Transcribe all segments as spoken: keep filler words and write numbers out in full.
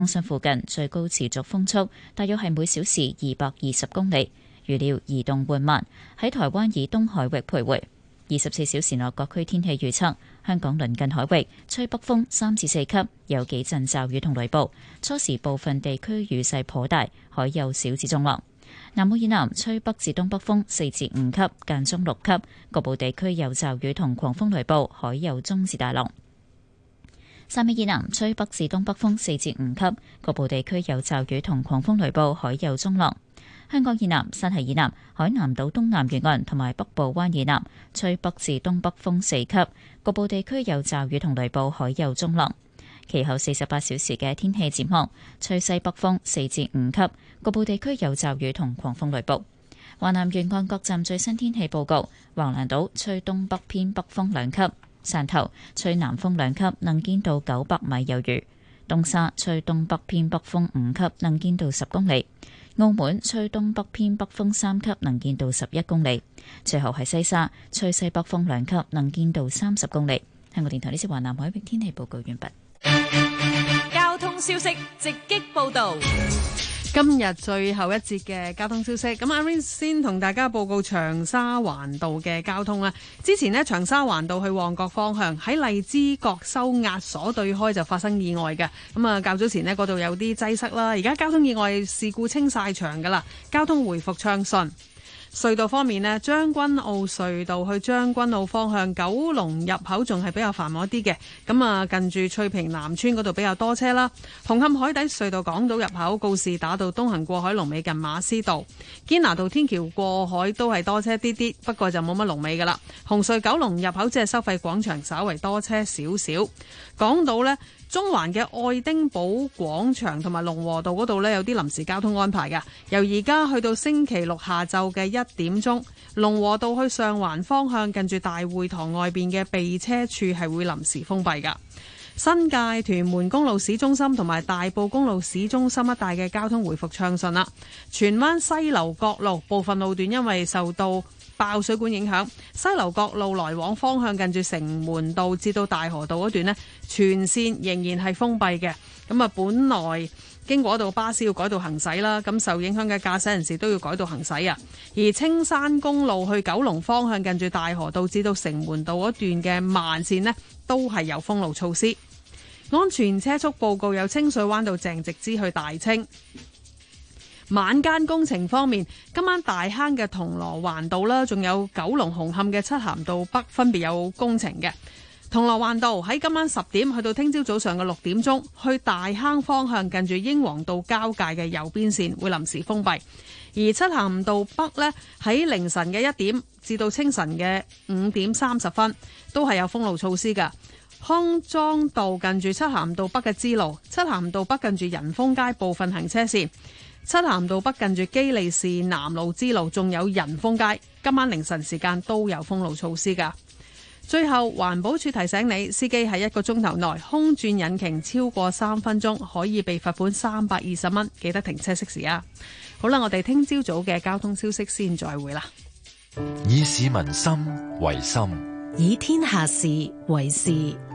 中心附近最高持續風速大約係每小時二百二十公里，預料移動緩慢，喺台灣以東海域徘徊。二十四小時內各區天氣預測：香港鄰近海域吹北風三至四級，有幾陣驟雨同雷暴，初時部分地區雨勢頗大，海有小至中浪。南澳以南吹北至東北風四至五級，間中六級，局部地區有驟雨同狂風雷暴，海有中至大浪。汕尾以南吹北至東北風四至五級，局部地區有驟雨同狂風雷暴，海有中浪。香港以南、山系以南、海南島東南沿岸同埋北部灣以南吹北至東北風四級，局部地區有驟雨同雷暴，海有中浪。其後四十八小時嘅天氣展望，吹西北風四至五級，局部地區有驟雨同狂風雷暴。華南沿岸各站最新天氣報告：橫瀾島吹東北偏北風兩級。汕頭吹南風兩級，能見度九百米有餘；東沙吹東北偏北風五級，能見度十公里；澳門吹東北偏北風三級，能見度十一公里。最後係西沙吹西北風兩級，能見度三十公里。香港電台呢次華南海域天氣報告完畢。 交通消息直擊報道。 今日最後一節嘅交通消息，咁阿 Rain 先同大家報告長沙灣道嘅交通啦。之前呢，長沙灣道去旺角方向喺荔枝角收押所對開就發生意外嘅，咁啊較早前呢，嗰度有啲擠塞啦，而家交通意外事故清晒場噶啦，交通回復暢順。隧道方面呢，將軍澳隧道去將軍澳方向九龍入口仲係比較繁忙啲嘅，咁啊近住翠屏南村嗰度比較多車啦。紅磡海底隧道港島入口告士打道東行過海龍尾近馬師道，堅拿道天橋過海都係多車啲啲，不過就冇乜龍尾噶啦。紅隧九龍入口即係收費廣場稍為多車少少。講到呢，中環嘅愛丁堡廣場同埋龍和道嗰度呢，有啲臨時交通安排嘅，由而家去到星期六下晝嘅一點鐘，龍和道去上環方向近住大會堂外邊嘅避車處係會臨時封閉噶。新界屯門公路市中心同埋大埔公路市中心一帶嘅交通回復暢順啦。荃灣西樓角路部分路段因為受到爆水管影響，西樓角路來往方向近住城門道至到大河道嗰段呢，全線仍然係封閉嘅。咁啊，本來經過嗰度巴士要改道行駛啦，咁受影響嘅駕駛人士都要改道行駛啊。而青山公路去九龍方向近住大河道至到城門道嗰段嘅慢線呢，都係有封路措施。安全車速報告有清水灣道鄭直之去大清。晚間工程方面，今晚大坑嘅銅鑼灣道啦，仲有九龍紅磡嘅漆咸道北分別有工程嘅。銅鑼灣道喺今晚十點去到聽朝早上嘅六點鐘，去大坑方向近住英皇道交界嘅右邊線會臨時封閉。而漆咸道北呢，喺凌晨嘅一點至到清晨嘅五點三十分都係有封路措施㗎。康莊道近住漆咸道北嘅支路，漆咸道北近住仁豐街部分行車線，漆咸道北近住基利士南路支路，仲有仁豐街，今晚凌晨時間都有封路措施㗎。最後，環保署提醒你，司機喺一個鐘頭內空轉引擎超過三分鐘，可以被罰款三百二十蚊，記得停車熄匙啊！好啦，我哋聽朝早嘅交通消息先再會啦。 以市民心為心， 以天下事為事。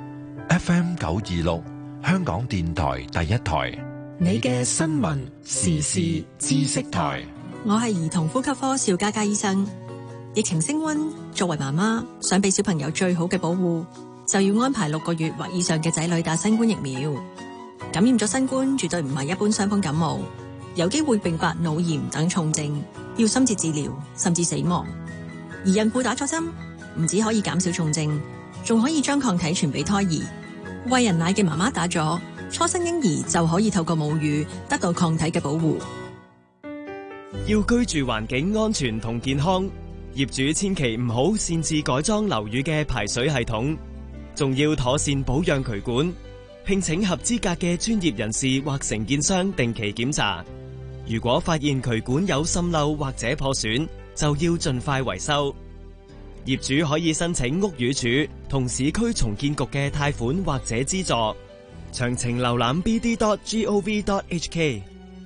F M 九二六，香港電台第一台。 你嘅新聞時事知識台， 我係兒童呼吸科邵嘉嘉醫生。疫情升溫，作為媽媽想俾小朋友最好嘅保護，就要安排六個月或以上嘅仔女打新冠疫苗。感染咗新冠絕對唔係一般傷風感冒，有機會併發腦炎等重症，要深切治療甚至死亡。而孕婦打咗針，唔止可以減少重症，仲可以將抗體傳俾胎兒。餵人奶嘅媽媽打咗，初生嬰兒就可以透過母乳得到抗體嘅保護。 要居住環境安全同健康，業主千祈唔好擅自改裝樓宇嘅排水系統，仲要妥善保養渠管，聘請合資格嘅專業人士或承建商定期檢查。如果發現渠管有滲漏或者破損，就要盡快維修。業主可以申請屋宇署同市區重建局嘅貸款或者資助。詳情瀏覽 b d dot gov dot h k。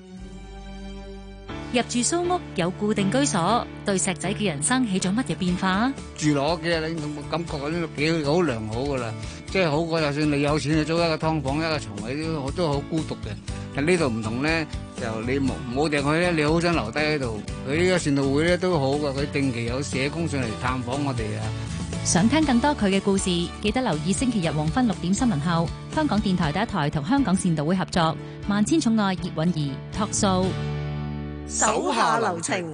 入住蘇屋有固定居所，對石仔嘅人生起咗乜嘢變化？ 住落屋企你感覺呢幾好良好噶啦，即係好過就算你有錢去租一個劏房一個床位都都好孤獨嘅。 但呢度唔同咧，就你冇冇定去咧，你好想留低喺度。佢呢個善導會咧都好噶，佢定期有社工上嚟探訪我哋啊。 想聽更多佢嘅故事，記得留意星期日黃昏六點新聞後，香港電台第一台同香港善導會合作《萬千寵愛葉韻儀》Talk Show， 手下留情。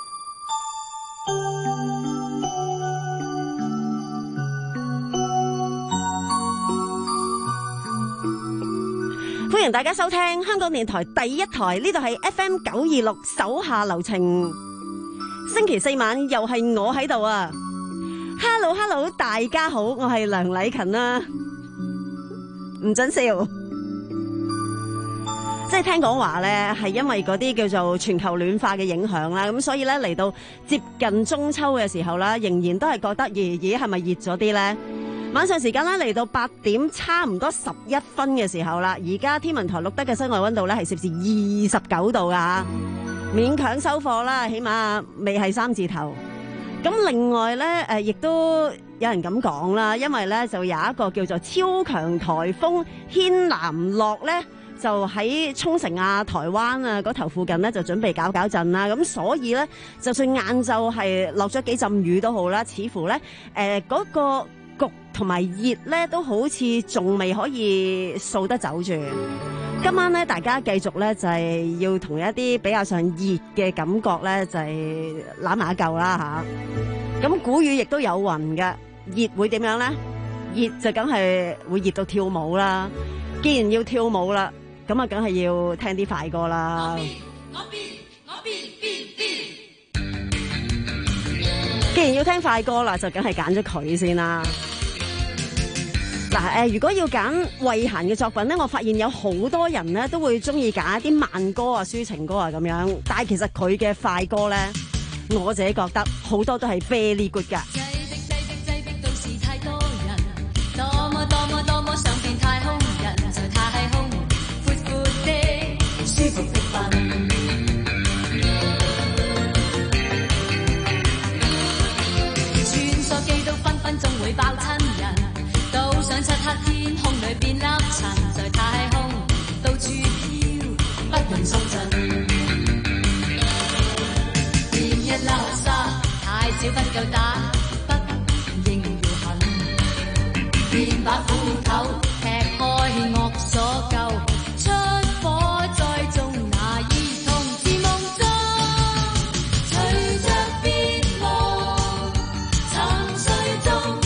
歡迎大家收聽香港電台第一台，呢度係 F M 九二六手下留情。星期四晚又係我喺度啊！ Hello Hello， 大家好，我係梁禮勤啦。唔准笑，即係聽講話咧，係因為嗰啲叫做全球暖化嘅影響啦，咁所以咧嚟到接近中秋嘅時候啦，仍然都係覺得爺爺係咪熱咗啲咧？晚上時間咧嚟到八點差唔多十一分嘅時候啦，而家天文台錄得嘅室外溫度咧係攝氏二十九度噶，勉強收貨啦，起碼未係三字頭。咁另外咧，誒亦都有人咁講啦，因為咧就有一個叫做超強颱風軒嵐諾咧，就喺沖繩啊、台灣啊嗰頭附近咧就準備搞搞震啦。咁所以咧，就算晏晝係落咗幾陣雨都好啦，似乎咧誒嗰個焗同埋熱咧都好似仲未可以掃得走住。今晚咧，大家繼續咧就係、是、要同一啲比較上熱嘅感覺咧，就係攬埋一嚿啦吓。咁古語亦都有云嘅，熱會點樣咧？熱就梗係會熱到跳舞啦。既然要跳舞啦，咁啊梗係要聽啲快歌啦。我變我變我變變變。既然要聽快歌啦，就梗係揀咗佢先啦。嗱，誒，如果要揀慧嫻嘅作品咧，我發現有好多人咧都會中意揀一啲慢歌啊、抒情歌啊咁樣，但係其實佢嘅快歌咧，我自己覺得好多都係 very good 噶。擠逼擠逼擠逼，都是太多人，多麼多麼多麼想變太空人，在太空闊闊的舒服的瞓，穿梭機都分分鐘會爆親人。到上漆黑天空裏變粒塵，在太空到處飄，不能鬆陣。變一粒沙，太少不夠打，不應要狠。變把斧頭，劈開惡所救，出火災中那兒童是夢中，隨着變夢，沉睡中。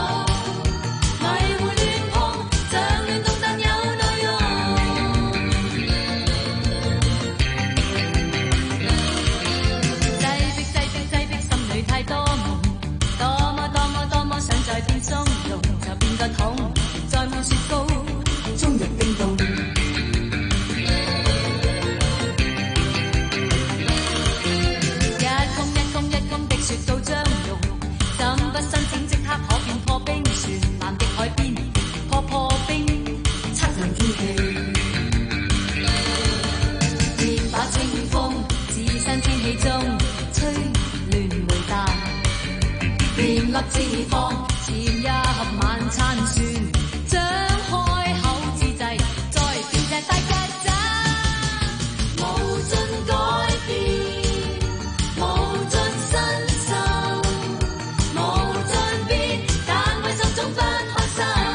脂肪前一盒晚餐算，張開口之際，再變隻大曱甴，無盡改變，無盡身受，無盡變，但為心中不開心。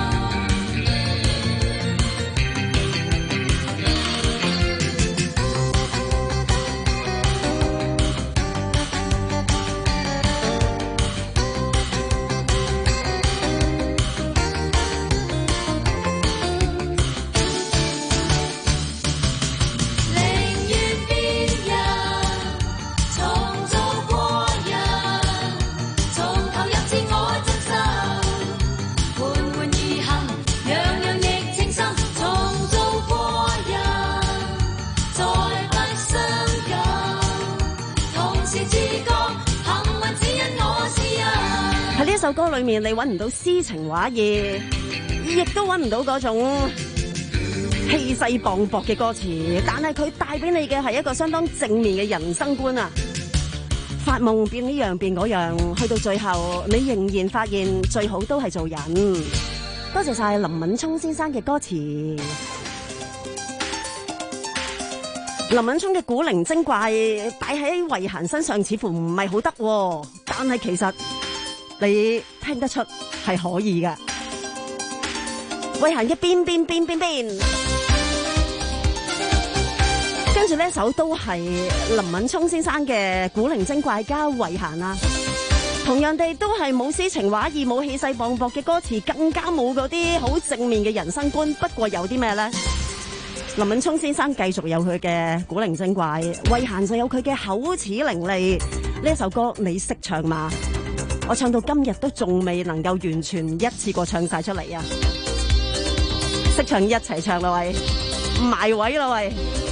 呢首歌裏面你揾唔到詩情畫意，亦都揾唔到嗰種氣勢磅礴嘅歌詞，但係佢帶俾你嘅係一個相當正面嘅人生觀啊！發夢變呢樣變嗰樣，去到最後你仍然發現最好都係做人。多謝晒林敏聰先生嘅歌詞。 林敏聰嘅古靈精怪擺喺慧嫻身上似乎唔係好得，但係其實你聽得出係可以嘅。慧嫻嘅邊邊邊邊邊，跟住呢首都係林敏聰先生嘅古靈精怪加慧嫻啊，同樣地都係冇詩情畫意、冇氣勢磅礴嘅歌詞，更加冇嗰啲好正面嘅人生觀。不過有啲咩呢？林敏聰先生繼續有佢嘅古靈精怪，慧嫻就有佢嘅口齒伶俐。呢首歌你識唱嘛？我唱到今日都仲未能夠完全一次過唱晒出嚟啊！識唱一齊唱啦喂，埋位啦喂！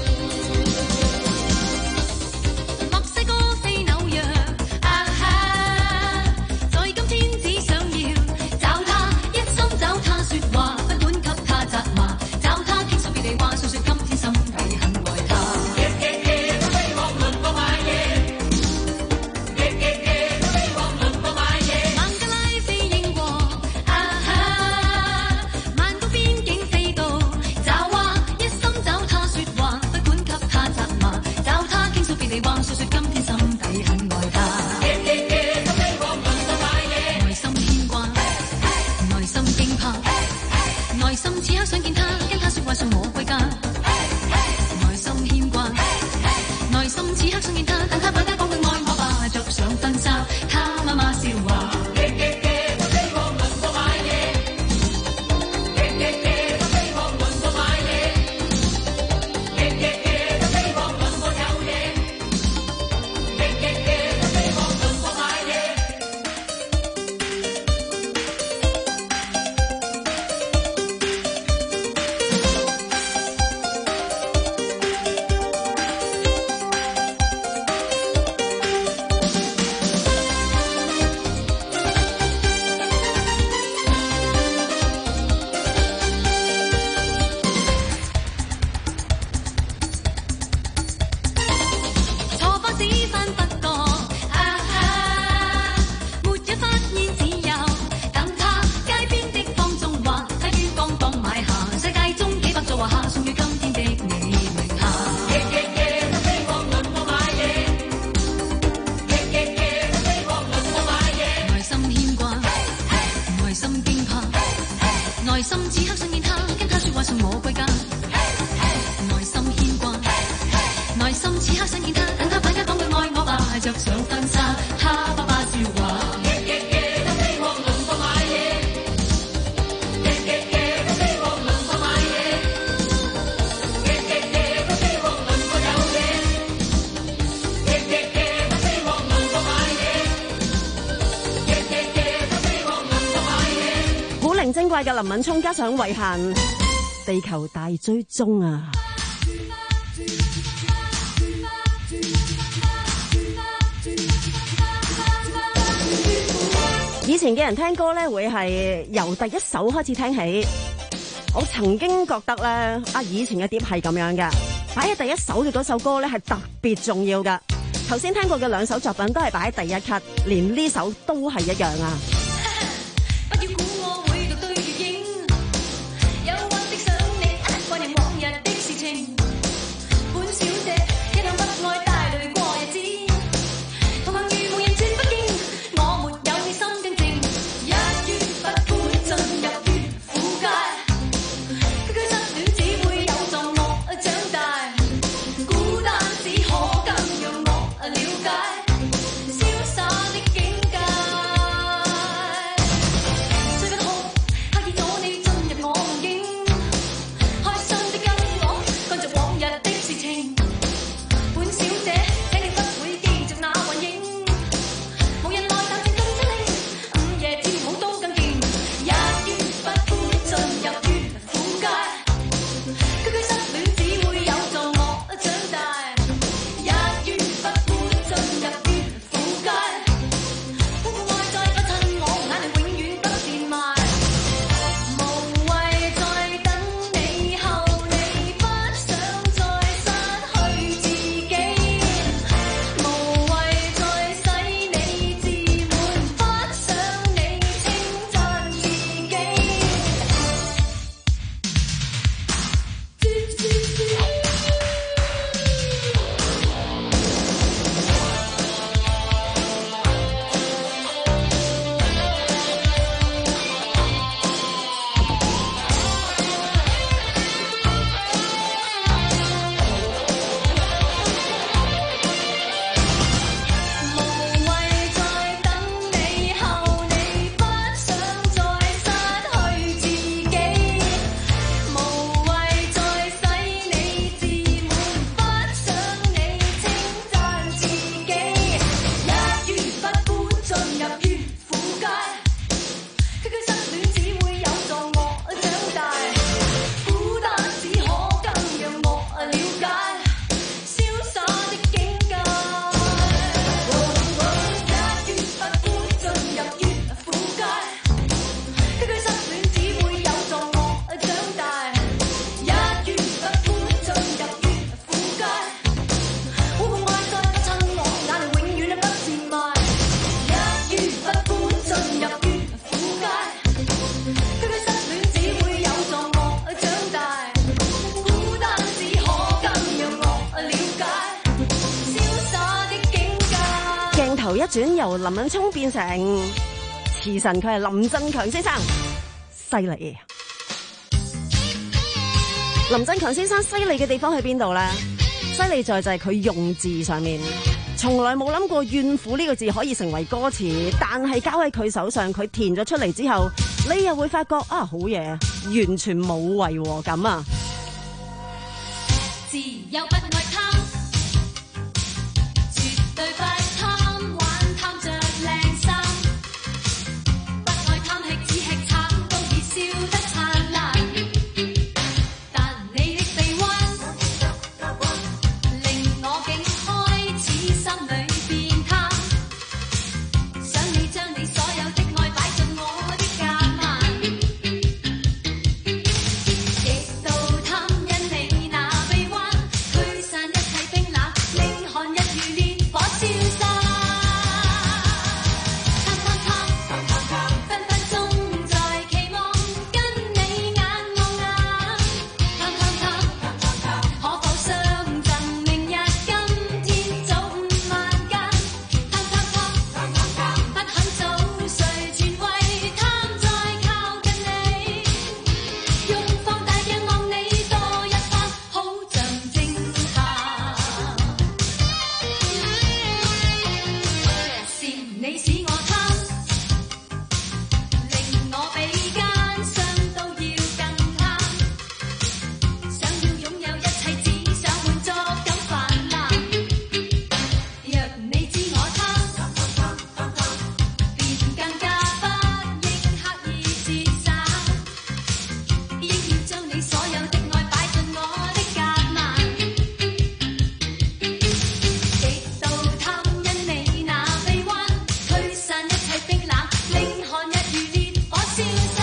精怪嘅林敏聰加上慧嫻，地球大追蹤啊！以前嘅人聽歌咧，會係由第一首開始聽起。我曾經覺得咧，啊以前嘅碟係咁樣嘅，擺喺第一首嘅嗰首歌咧係特別重要噶。頭先聽過嘅兩首作品都係擺喺第一級，連呢首都係一樣啊！ 轉，由林敏聰變成詞神，佢係林振強先生，犀利。林振強先生犀利嘅地方喺邊度呢？犀利在就係佢用字上面，從來冇諗過怨婦呢個字可以成為歌詞，但係交喺佢手上，佢填咗出嚟之後，你又會發覺啊，好嘢，完全冇違和感啊！ 自由不愛貪，絕對不貪玩，貪着靚衫，不愛貪吃只吃橙，都已笑得燦爛。但你的臂彎，令我竟開始心裏變貪，想你將你所有的愛擺進我的夾萬，極度貪因你那臂彎，驅散一切冰冷，令寒日如烈火燒心。貪貪貪，分分鐘在期望跟你眼望眼。貪貪貪，可否相贈明日今天早午晚間？貪貪貪，不肯早睡全為貪再靠近你，用放大鏡望你多一番，好像偵探。是你使我貪，令我比奸商都要更貪，想要擁有一切，只想滿足感泛濫。若你知我貪，便更加不應刻意節省，應要將你所有的愛擺進我的夾萬，極度貪因你那臂彎，驅散一切冰冷，令寒日如烈火燒心。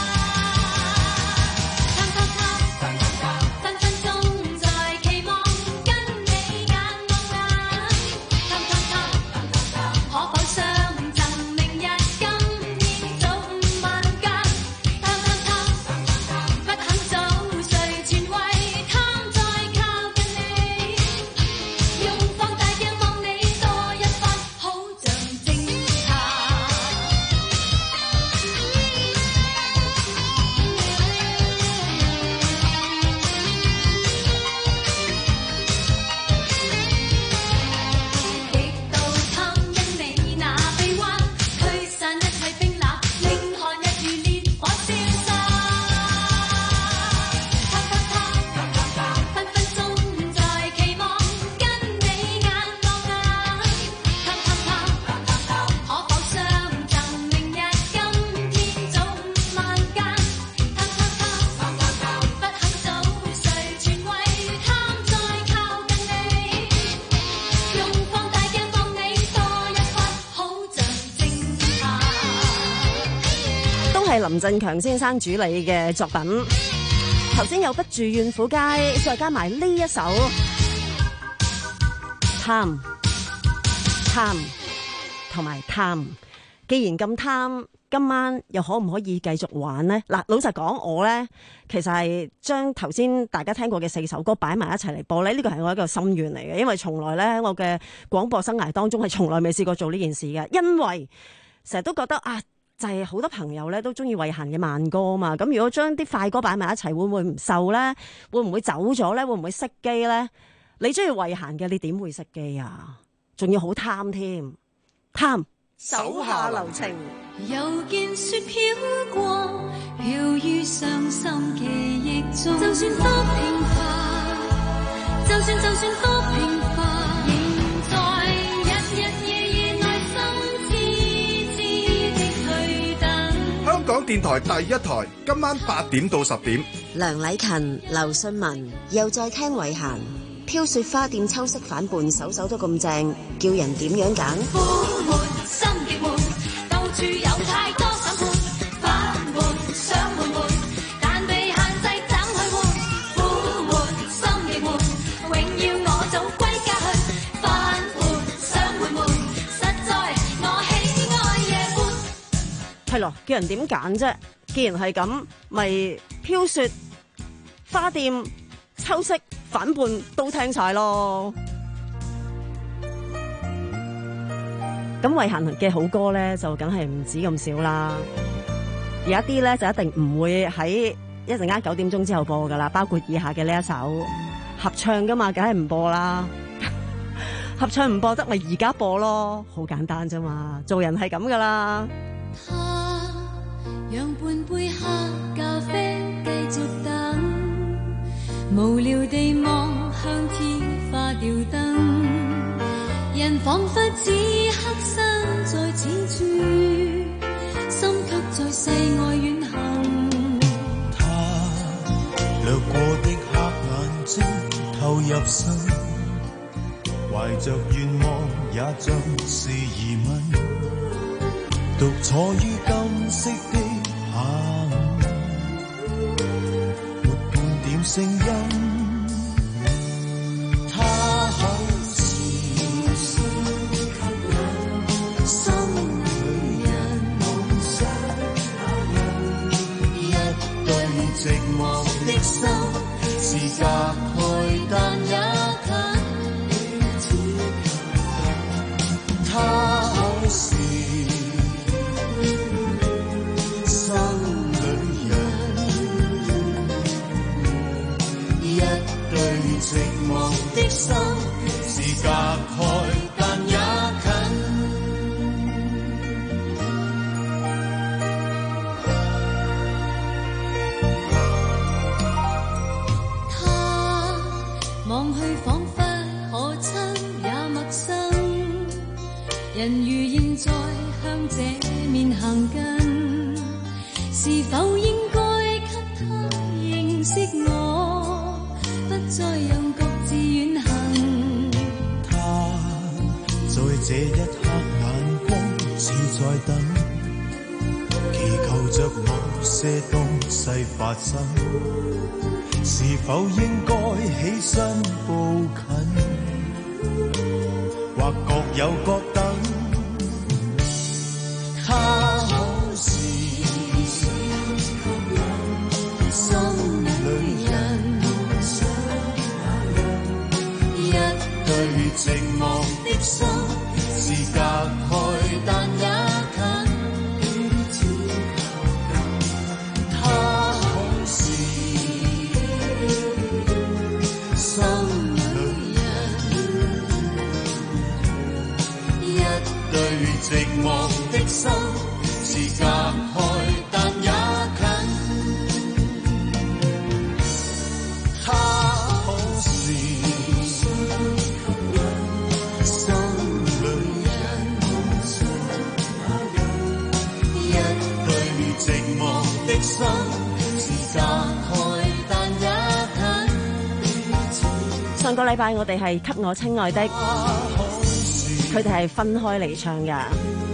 貪貪貪，分分鐘在期望跟你眼望眼。貪貪貪，可否相贈明日今天早午晚間？貪貪貪，不肯早睡全為貪再靠近你，用放大鏡望你多一番，好像偵探。極度貪因你那臂彎，驅散一切冰冷，令寒日如烈火燒心。貪貪貪，分分鐘在期望跟你眼望眼。貪貪貪，可否相贈明日今天早午晚間？貪貪貪，不肯早睡全為貪再靠近你，用放大鏡望你多一番，好像偵探。 都係林振強先生主理嘅作品。頭先有不住怨婦街，再加埋呢一首貪貪同埋貪。既然咁貪，今晚又可唔可以繼續玩呢？嗱，老實講，我呢其實係將頭先大家聽過嘅四首歌擺埋一齊嚟播咧，呢個係我一個心願嚟嘅，因為從來呢，我嘅廣播生涯當中係從來未試過做呢件事嘅，因為成日都覺得啊，就係好多朋友咧都中意慧嫻嘅慢歌嘛，咁如果將啲快歌擺埋一齊，會唔會唔受咧？會唔會走咗咧？會唔會熄機咧？你中意慧嫻嘅，你點會熄機啊？仲要好貪添，貪手下留情。 又見雪飄過，飄於傷心記憶中。就算多平凡，就算就算多平凡，仍在日日夜夜內心痴痴的去等。 香港電台第一台，今晚八點到十點。 梁禮勤、劉信文又再聽慧嫻。飄雪花店秋色反叛，首首都咁正，叫人點樣揀？ 苦悶心亦悶，到處有太多審判，反叛想悶悶，但被限制怎去換？苦悶心亦悶，永要我早歸家去，反叛想悶悶，實在我喜愛夜半。 係咯，叫人點揀啫？既然係咁，咪飄雪花店秋色反叛都聽晒咯。 咁慧嫻嘅好歌咧，就梗係唔止咁少啦。有一啲咧就一定唔會喺一陣間九點鐘之後播噶啦，包括以下嘅呢一首合唱噶嘛，梗係唔播啦。合唱唔播得咪而家播咯，好簡單啫嘛，做人係咁噶啦。 他讓半杯黑咖啡繼續等，無聊地望向天花吊燈，人彷彿此刻身在此處，心卻在世外遠行。 他掠過的黑眼睛透入心，懷着願望也像是疑問，獨坐於金色的下午，沒半點聲音。他好似心裏人夢想，一對寂寞的心是隔開但也近。他好似心裏人，一對寂寞的心是隔開但也近。 他望去彷彿可親也陌生，人如現在向這面行近，是否應該給他認識我，不再讓各自遠行。 他在這一刻眼光似在等，祈求着某些東西發生，是否應該起身步近，或各有各等。他好似心裏人，一對寂寞的心是隔開但也近。他好似心裏人，一對寂寞的心是隔開但也近。他好似心裏人，一對寂寞的心是隔開但也近。 上個禮拜我哋係給我親愛的，佢哋係分開嚟唱㗎。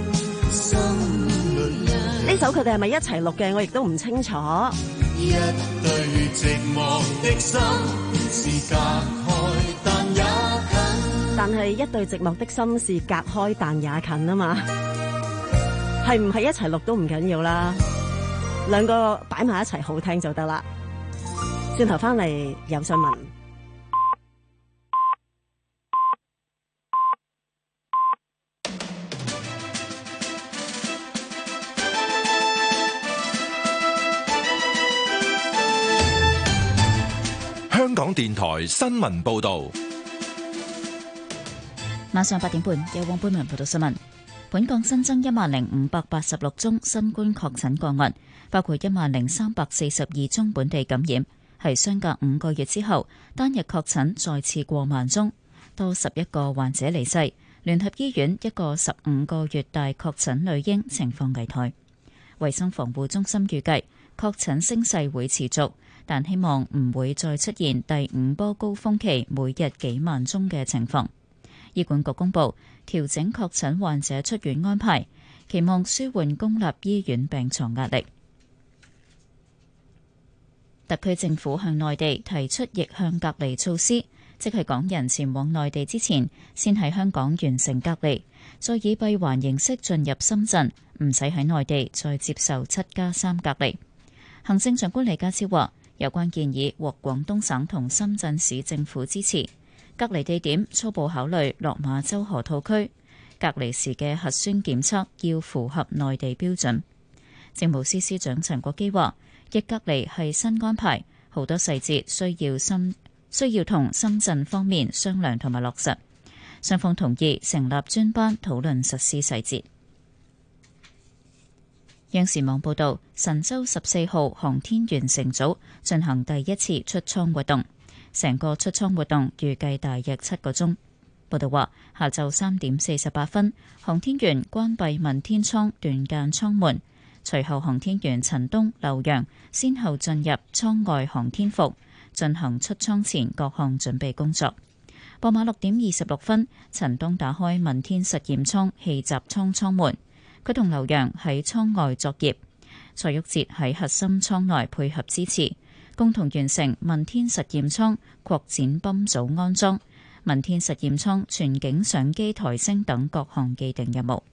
呢首佢哋係咪一齊錄嘅？我亦都唔清楚。 一對寂寞的心是隔開但也近。 但係一對寂寞的心是隔開但也近啊嘛，係唔係一齊錄都唔緊要啦，兩個擺埋一齊好聽就得啦。轉頭翻嚟有新聞。 香港電台新聞報道， 晚上八點半有黃貝文報道新聞。本港新增一萬零五百八十六宗新冠確診個案，包括一萬零三百四十二宗本地感染，係相隔五個月之後單日確診再次過萬宗，多十一個患者離世。聯合醫院一個十五個月大確診女嬰情況危殆。衛生防護中心預計確診升勢會持續，但希望唔會再出現第五波高峰期每日幾萬宗嘅情況。醫管局公布調整確診患者出院安排，期望舒緩公立醫院病床壓力。特區政府向內地提出逆向隔離措施，即係港人前往內地之前，先喺香港完成隔離，再以閉環形式進入深圳，唔使喺內地再接受七加三隔離。行政長官李家超話，有關建議獲廣東省同深圳市政府支持，隔離地點初步考慮落馬洲河套區， 隔離時嘅核酸檢測要符合內地標準。政務司司長陳國基話，疫隔離係新安排，好多細節需要深需要同深圳方面商量同埋落實。雙方同意成立專班討論實施細節。央視網報道，神舟十四號航天員乘組進行第一次出艙活動，成個出艙活動預計大約七個鐘。報道話，下晝三點四十八分，航天員關閉問天艙斷間艙門，隨後航天員陳冬、劉洋先後進入艙外航天服，進行出艙前各項準備工作。傍晚六點二十六分，陳冬打開問天實驗艙氣閘艙艙門。佢同劉洋喺艙外作業，蔡旭哲喺核心艙內配合支持，共同完成問天實驗艙擴展泵組安裝、問天實驗艙全景相機抬升等各項既定任務。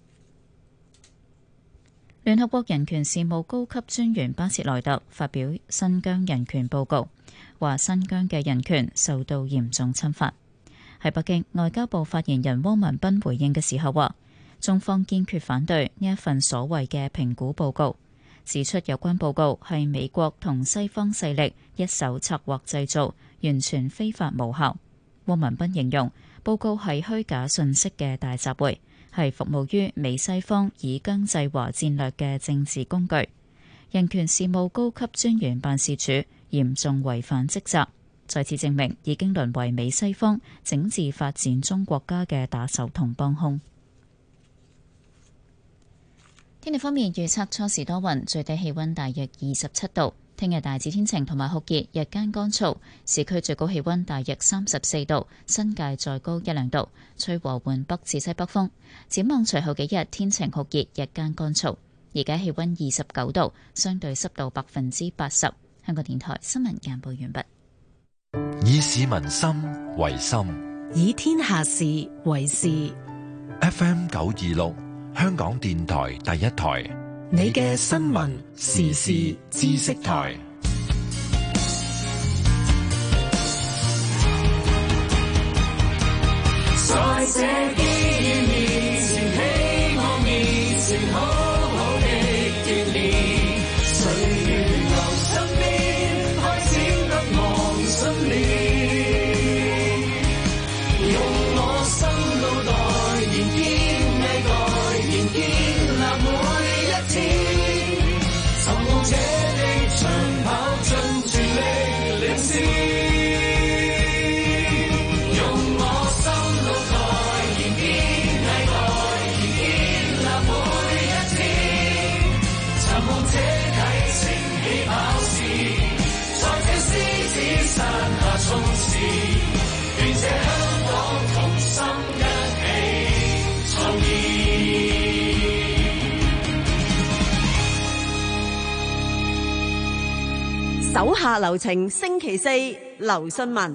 聯合國人權事務高級專員巴切萊特發表新疆人權報告，話新疆嘅人權受到嚴重侵犯。喺北京，外交部發言人汪文斌回應嘅時候話，中方堅決反對呢一份所謂嘅評估報告，指出有關報告係美國同西方勢力一手策劃製造，完全非法無效。汪文斌形容報告係虛假信息嘅大集會，係服務於美西方以疆制華戰略嘅政治工具。人權事務高級專員辦事處嚴重違反職責，再次證明已經淪為美西方整治發展中國家嘅打手同幫兇。天氣方面預測初時多雲，最低氣溫大約二十七度。聽日大致天晴同埋酷熱，日間乾燥，市區最高氣溫大約三十四度，新界再高一兩度，吹和緩北至西北風。展望隨後幾日天晴酷熱，日間乾燥。而家氣溫二十九度，相對濕度百分之八十。香港電台新聞簡報完畢。 以市民心為心， 以天下事為事。 F M 九二六。香港電台第一台， 你嘅新聞時事知識台。 在這幾年前，希望面前好好的鍛鍊，歲月由身邊開始得望信念，用我心腦袋研堅毅改。建立每一天，尋夢者的長跑盡全力領先，用我心腦袋研堅毅改，研建立每一天，尋夢者啟程起跑線，在這獅子山下衝刺，願這香港同心一起創意。 手下留情，星期四劉信文。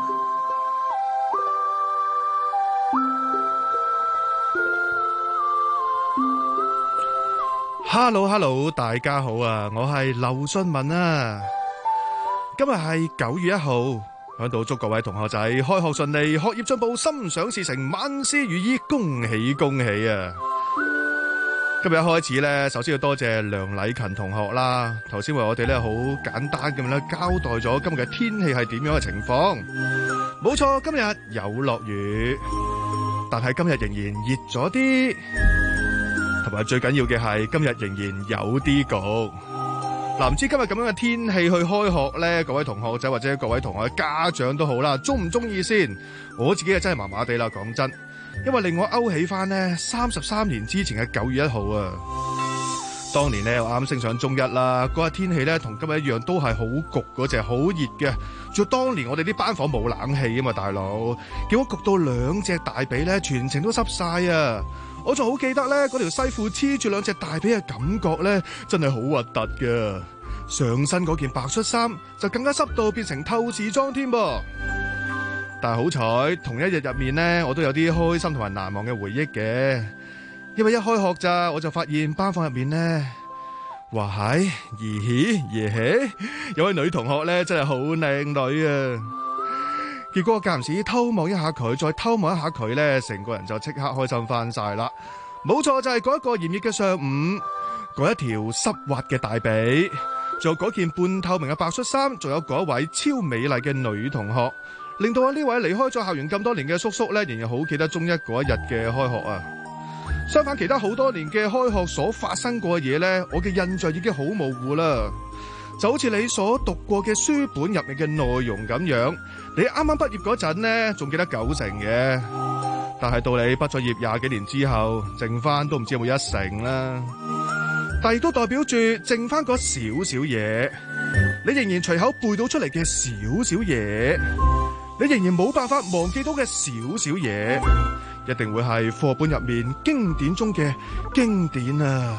Hello Hello， 大家好啊！我係劉信文啊。今日係九月一號，喺度祝各位同學仔開學順利，學業進步，心想事成，萬事如意，恭喜恭喜啊！今日一開始咧，首先要多謝梁禮勤同學啦。頭先為我哋咧好簡單咁樣交代咗今日嘅天氣係點樣嘅情況。冇錯，今日有落雨，但係今日仍然熱咗啲，同埋最緊要嘅係今日仍然有啲焗。嗱，唔知今日咁樣嘅天氣去開學咧，各位同學仔或者各位同學嘅家長都好啦，中唔中意先？我自己係真係麻麻地啦，講真。因為令我勾起翻呢三十三年之前嘅九月一號啊，當年呢我啱升上中一啦，嗰日天氣呢同今日一樣都係好焗嗰隻，好熱嘅。仲要當年我哋啲班房冇冷氣啊嘛，大佬，叫我焗到兩隻大髀呢全程都濕晒啊！我仲好記得呢嗰條西褲黐住兩隻大髀嘅感覺呢，真係好核突噶。上身嗰件白恤衫就更加濕到變成透視裝添噃。但係好彩，同一日入面呢，我都有啲開心同埋難忘嘅回憶嘅。因為一開學咋，我就發現班房入面呢，哇係，咦耶，有位女同學呢真係好靚女啊！ 結果我間唔時偷望一下佢，再偷望一下佢呢，成個人就即刻開心翻晒啦。冇錯，就係嗰一個炎熱嘅上午，嗰一條濕滑嘅大髀，仲有嗰件半透明嘅白恤衫，仲有嗰一位超美麗嘅女同學，令到我呢位離開咗校園咁多年嘅叔叔呢，仍然好記得中一嗰一日嘅開學啊。相反，其他好多年嘅開學所發生過嘅嘢呢，我嘅印象已經好模糊啦。就好似你所讀過嘅書本入面嘅內容咁樣，你啱啱畢業嗰陣呢，仲記得九成嘅，但係到你畢咗業廿幾年之後，剩翻都唔知有冇一成啦。但亦都代表住剩翻嗰少少嘢，你仍然隨口背到出嚟嘅少少嘢，你仍然冇辦法忘記到嘅少少嘢，一定會係課本入面經典中嘅經典啊！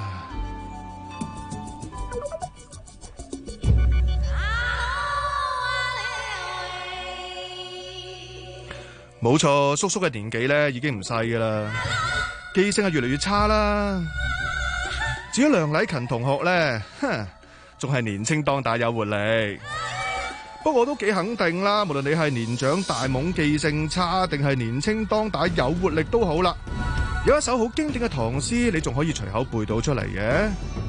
冇錯，叔叔嘅年紀咧已經唔細噶啦，記性係越嚟越差啦。至於梁禮勤同學咧，哼，仲係年青當大有活力。不過我都幾肯定啦，無論你係年長大懵記性差，定係年青當大有活力都好啦。有一首好經典嘅唐詩，你仲可以隨口背到出嚟嘅。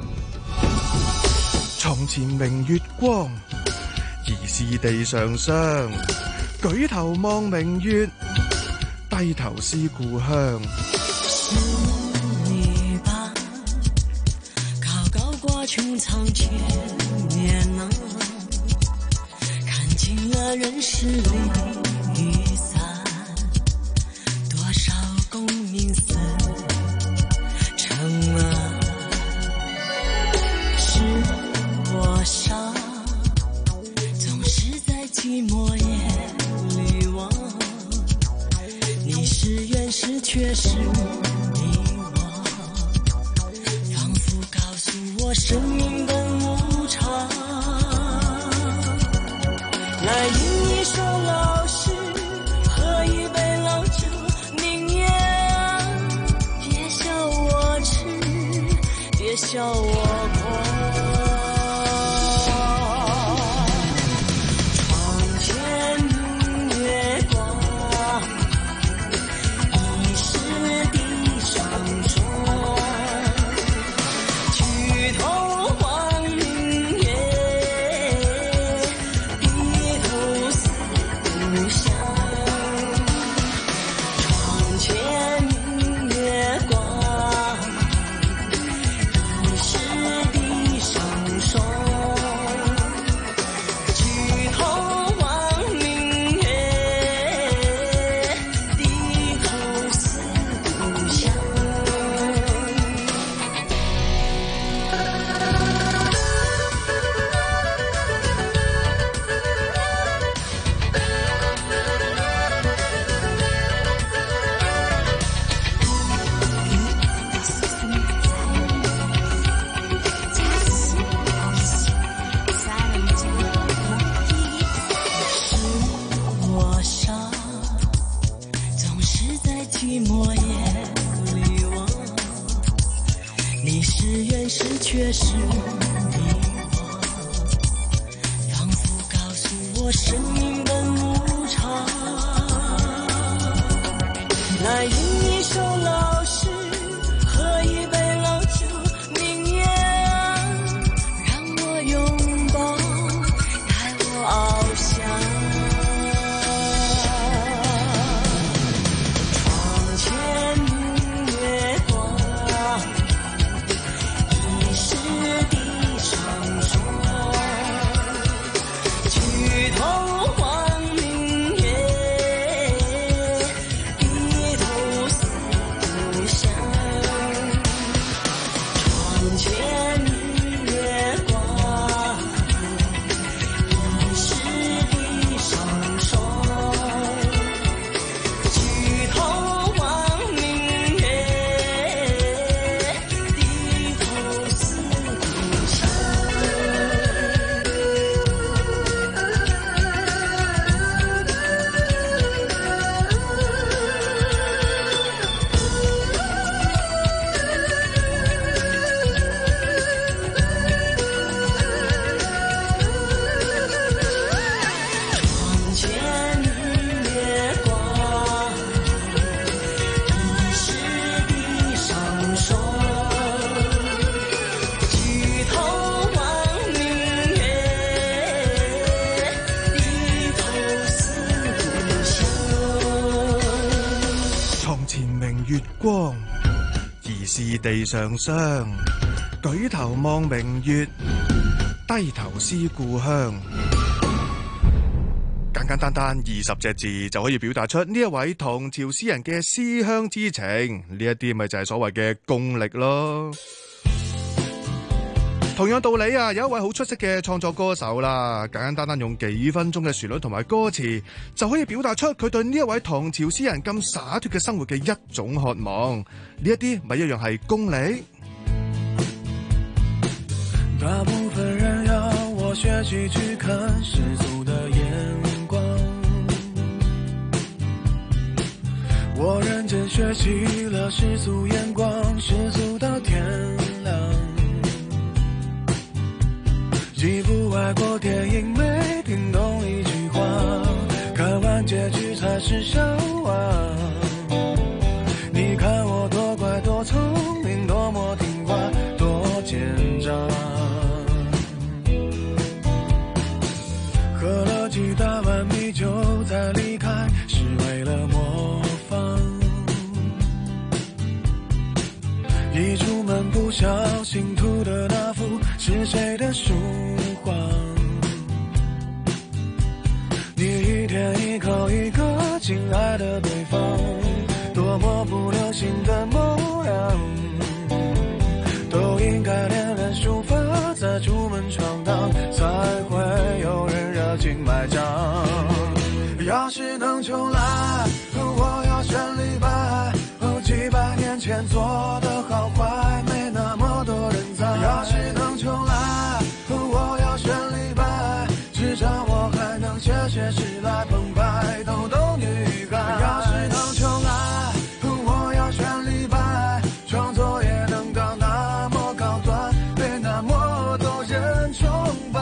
床前明月光，疑是地上霜。舉頭望明月，低頭思故鄉。 是你吧，高高挂穹苍千年啊，看尽了人世离散，多少功名似尘啊。是我傻，总是在寂寞夜是缘是却是迷惘，仿佛告诉我生命的无常。来饮一首老诗，喝一杯老酒，明夜啊，别笑我痴，别笑我狂。 月光，疑是地上霜。舉頭望明月，低頭思故鄉。簡簡單單二十隻字就可以表達出呢一位唐朝詩人嘅思鄉之情，呢一啲咪就係所謂嘅功力咯。同樣道理啊，有一位好出色嘅創作歌手啦，簡簡單單用幾分鐘嘅旋律同埋歌詞就可以表達出佢對呢一位唐朝詩人咁灑脫嘅生活嘅一種渴望，呢一啲咪一樣係功力。 大部分人要我學習去看世俗的眼光，我認真學習了世俗眼光，世俗到天亮。既不愛過電影，沒聽懂一句話，看完結局才是笑話。你看我多乖多聰明，多麼聽話，多奸詐。喝了幾大碗米酒再離開，是為了模仿。一出門不小心塗的那幅是誰的書畫？你一天一口一個親愛的對方，多麼不流行的模樣，都應該練練書法，再出門闖蕩，才會有人熱情買賬。要是能重來，我要選李白，幾百年前做的好壞，沒那麼多人在。要是能重來，我要選李白，至少我還能寫寫詩來澎湃逗逗女孩。要是能重來，我要選李白，創作也能到那麼高端，被那麼多人崇拜。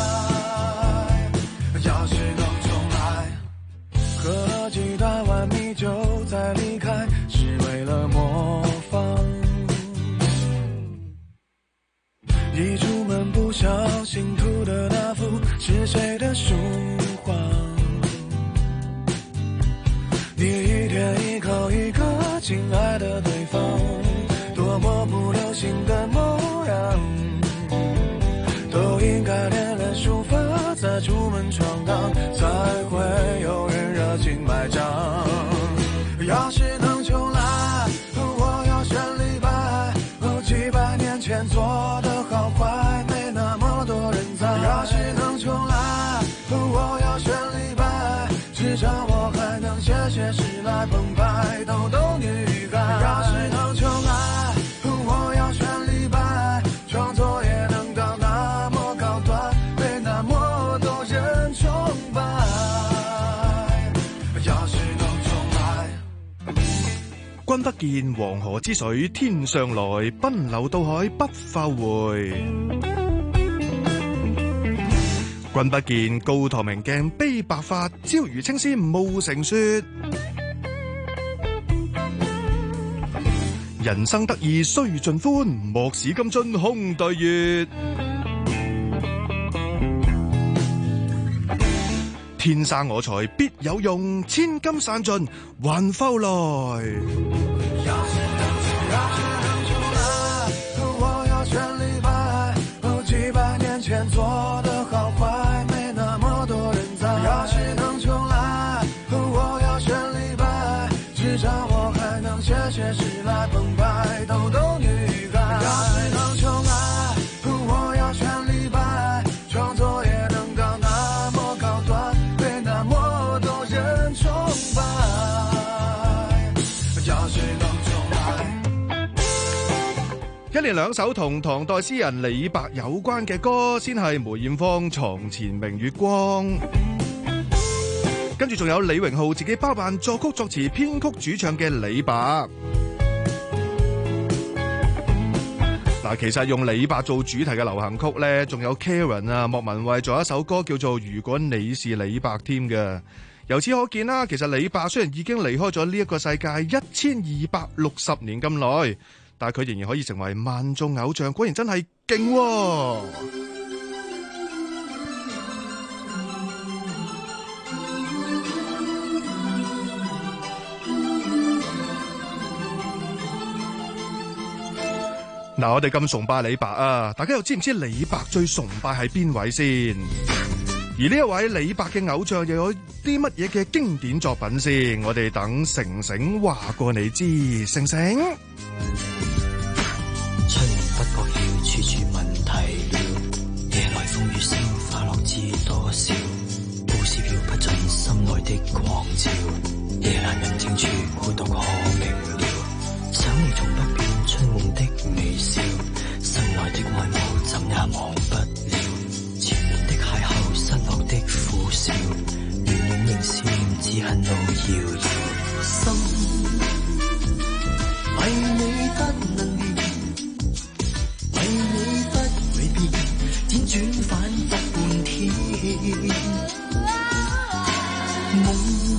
要是能重來，喝了幾大碗米酒再離開，是為了模仿。一出門不小心塗的那幅是誰的書畫？你一天一口一個親愛的對方，多麼不流行的模樣，都應該練練書法，再出門闖蕩，才會有人熱情買賬。要是能重來，我要選李白，幾百年前做的好壞，沒那麼多人在。要是能重來，我要選李白，至少我還能寫寫詩來澎湃逗逗女孩。要是能重來，我要選李白，創作也能到那麼高端，被那麼多人崇拜。要是能重來， 君不見黃河之水天上來，奔流到海不復回。君不見高堂明鏡悲白髮，朝如青絲暮成雪。人生得意須盡歡，莫使金樽空對月。天生我材必有用，千金散盡還復來。 我要選李白，幾百年前做的好壞，沒那麼多人在。要是能重來，我要選李白，至少我還能寫寫詩來澎湃逗逗女孩。要是能重來，我要選李白，創作也能到那麼高端，被那麼多人崇拜。要是能重來， 一連兩首同唐代詩人李白有關嘅歌，先係梅艷芳床前明月光，跟住仲有李榮浩自己包辦作曲作詞編曲主唱嘅李白。嗱，其實用李白做主題嘅流行曲呢，仲有 Karen 啊、莫文蔚做一首歌叫做《如果你是李白》添嘅。由此可見啦，其實李白雖然已經離開咗呢一個世界一千二百六十年咁耐，但係佢仍然可以成為萬眾偶像，果然真係勁喎！ 嗱，我哋咁崇拜李白啊，大家又知唔知李白最崇拜係邊位先？而呢一位李白嘅偶像又有啲乜嘢嘅經典作品先？我哋等成成話過你知，成成。 春眠不覺曉，處處聞啼鳥。夜來風雨聲，花落知多少。故事飄不盡心內的狂潮。夜闌人靜處，孤獨可明了。想你從不變，春夢的微笑。心內的愛慕，怎也忘不了。前面的邂逅，失落的苦笑。遠遠仍是念，只恨路遙遙。心為你不能眠，為你不會變，輾轉反側半天。夢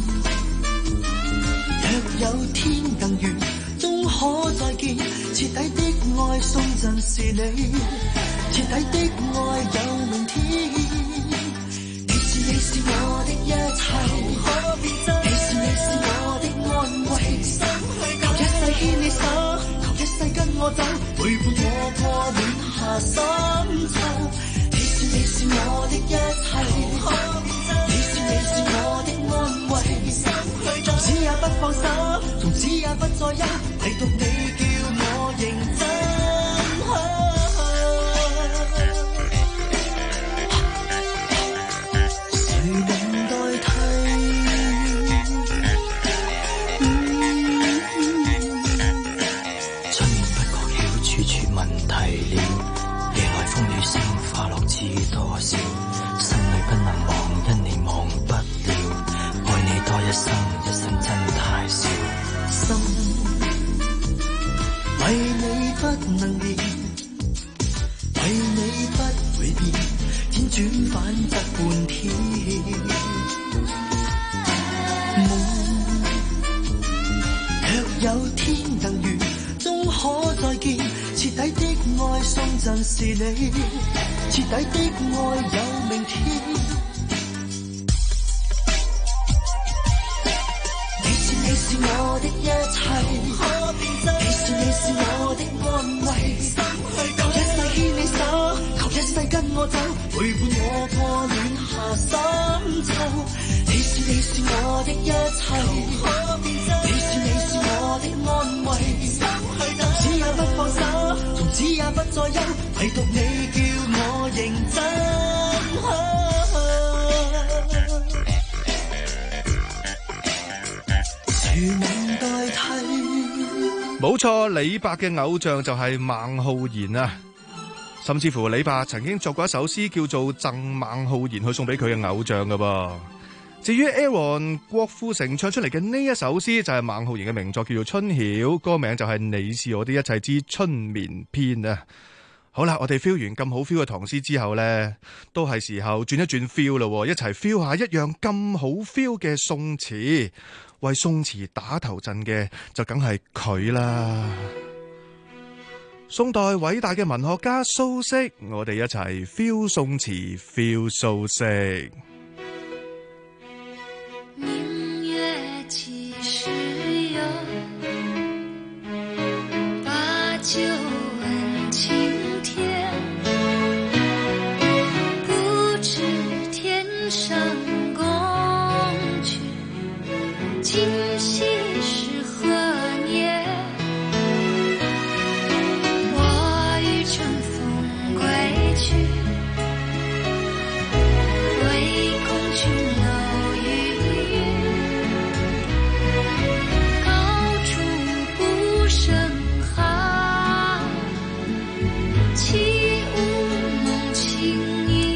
若有天更遠，終可再見。徹底的愛送贈是你，徹底的愛有明天。你是你是我的一切，可變真。你是你是我的安慰，求一世牽你手，求一世跟我走，陪伴我過暖夏深秋。你是你是我的一切，可變真。你是你是我的安慰，從此也不放手，從此也不再憂，唯獨你叫我認真。多少心裏不能忘，因你忘不了。愛你多一生，一生真太少。心為你不能眠，為你不會變，輾轉反側半天。夢若有天更遠，終可再見。徹底的愛送贈是你，徹底的愛有明天。你是你是我的一切，可變真。你是你是我的安慰，求一世牽你手，求一世跟我走，陪伴我過暖夏深秋。你是你是我的一切，可變真。你是你是我的安慰，從此也不放手，從此也不再憂，唯獨你叫我認真。殊名代替。 冇錯，李白嘅偶像就係孟浩然啊！甚至乎李白曾經作過一首詩叫做《贈孟浩然》，去送俾佢嘅偶像噶噃。至於 Aaron 郭富城唱出嚟嘅呢一首詩就係孟浩然嘅名作，叫做《春曉》，歌名就係你是我的一切之春眠篇啊！好啦，我哋 feel 完咁好 feel 嘅唐詩之後呢，都係時候轉一轉 feel 咯，一齊 feel 下一樣咁好 feel 嘅宋詞。為宋詞打頭陣嘅就梗係佢啦。宋代偉大嘅文學家蘇軾，我哋一齊 feel 宋詞 feel 蘇軾。 明月幾時有，把酒問青天，不知天上宮闕，今夕是何年？我欲乘風歸去，唯恐琼樓玉宇，高處不勝寒，起舞弄清影，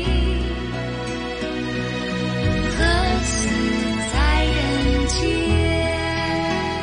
何似在人間。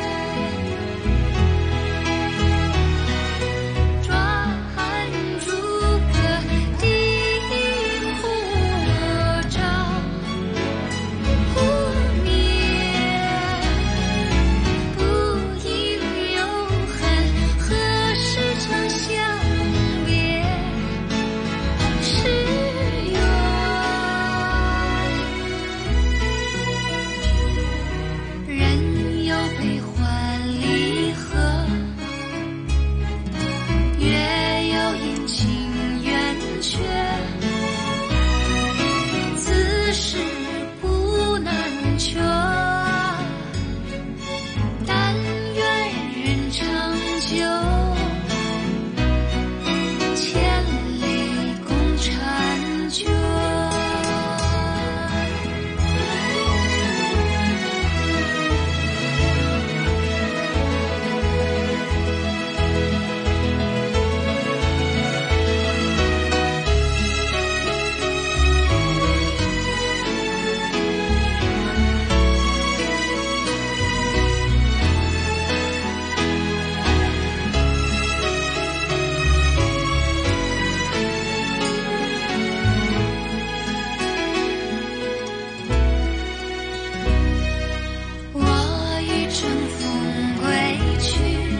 春风归去，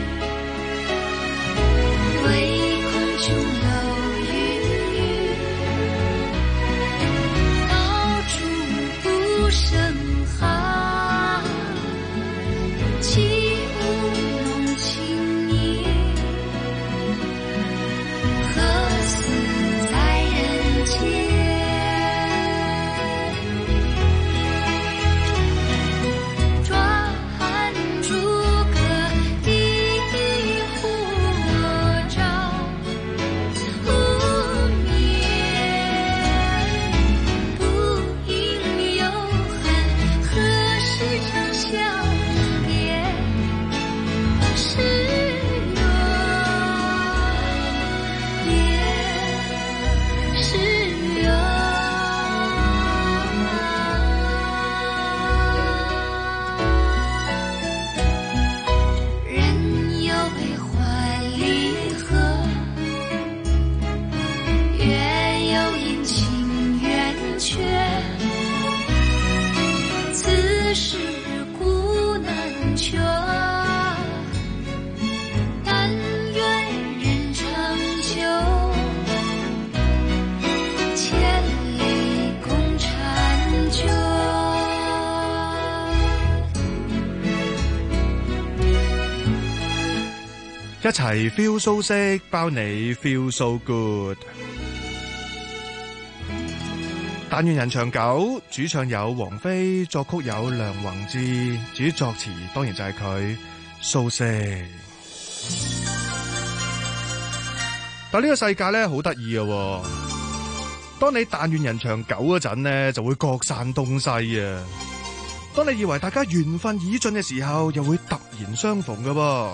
唯空中楼宇，到处不胜寒，起舞弄清影，何似在人间。 一齊 feel so sick， 包你 feel so good。但願人長久，主唱有王菲，作曲有梁宏志，至於作詞當然就係佢 so sick。但呢個世界咧好得意嘅，當你但願人長久嗰陣咧，就會各散東西啊！當你以為大家緣分已盡嘅時候，又會突然相逢嘅噃。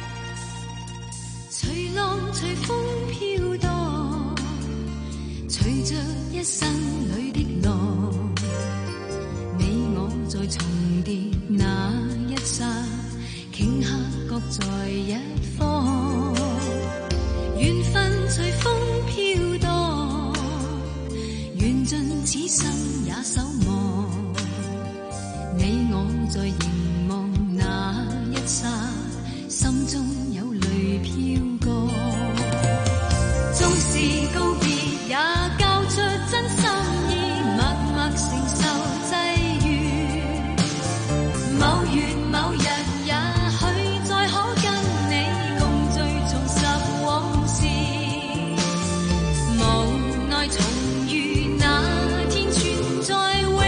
隨浪隨風飄蕩，隨着一生裏的浪，你我在重疊那一剎，頃刻各在一方。緣分隨風飄蕩，緣盡此生也守望。你我在凝望那一剎，心中有淚飄過。縱是告別，也交出真心意，默默承受際遇。某月某日，也許再可跟你共聚重拾往事。無奈重遇那天存在永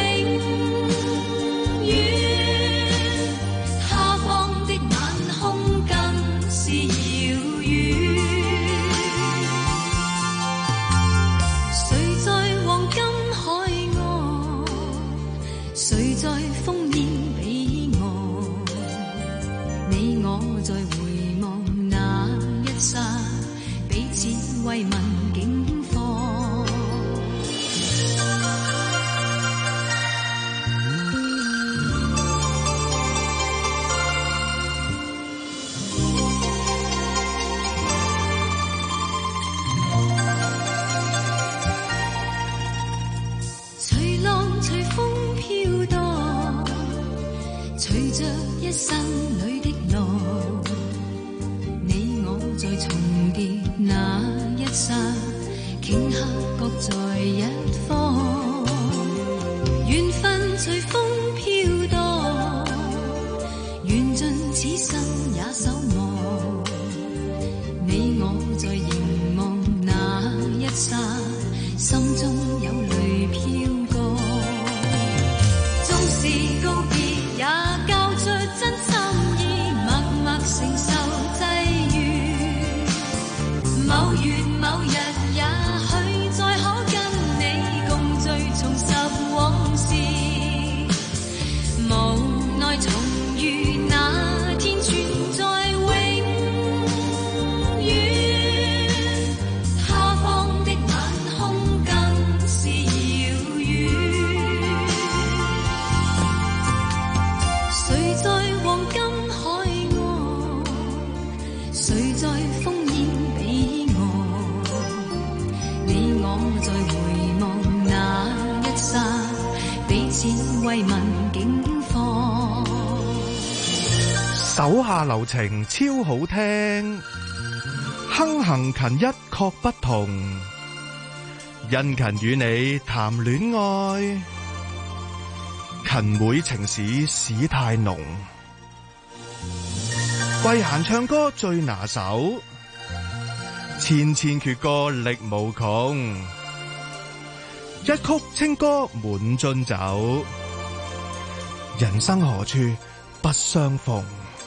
遠，他方的晚空更是遙遠。誰在黃金海岸，誰在烽煙彼岸，你我在回望那一剎，彼此慰問境況。隨浪隨風飄蕩，隨着一生裏的浪，你我在重疊那一剎，頃刻各在一方。緣分隨風飄蕩，緣盡此生也守望。你我在凝望那一剎，心中有淚飄過。縱是告別，也交出真心意，默默承受際遇。某月某日，也許再可跟你共聚重拾往事。無奈重遇那天存在永遠，他方的晚空更是遙遠。誰在黃金海岸，誰在烽煙彼岸，你我在回望那一剎，彼此慰問境況。 手下留情超好聽，亨行勤一確不同，殷勤與你談戀愛，勤妹情史史太濃，為閒唱歌最拿手，千千闕歌力無窮，一曲清歌滿樽酒，人生何處不相逢。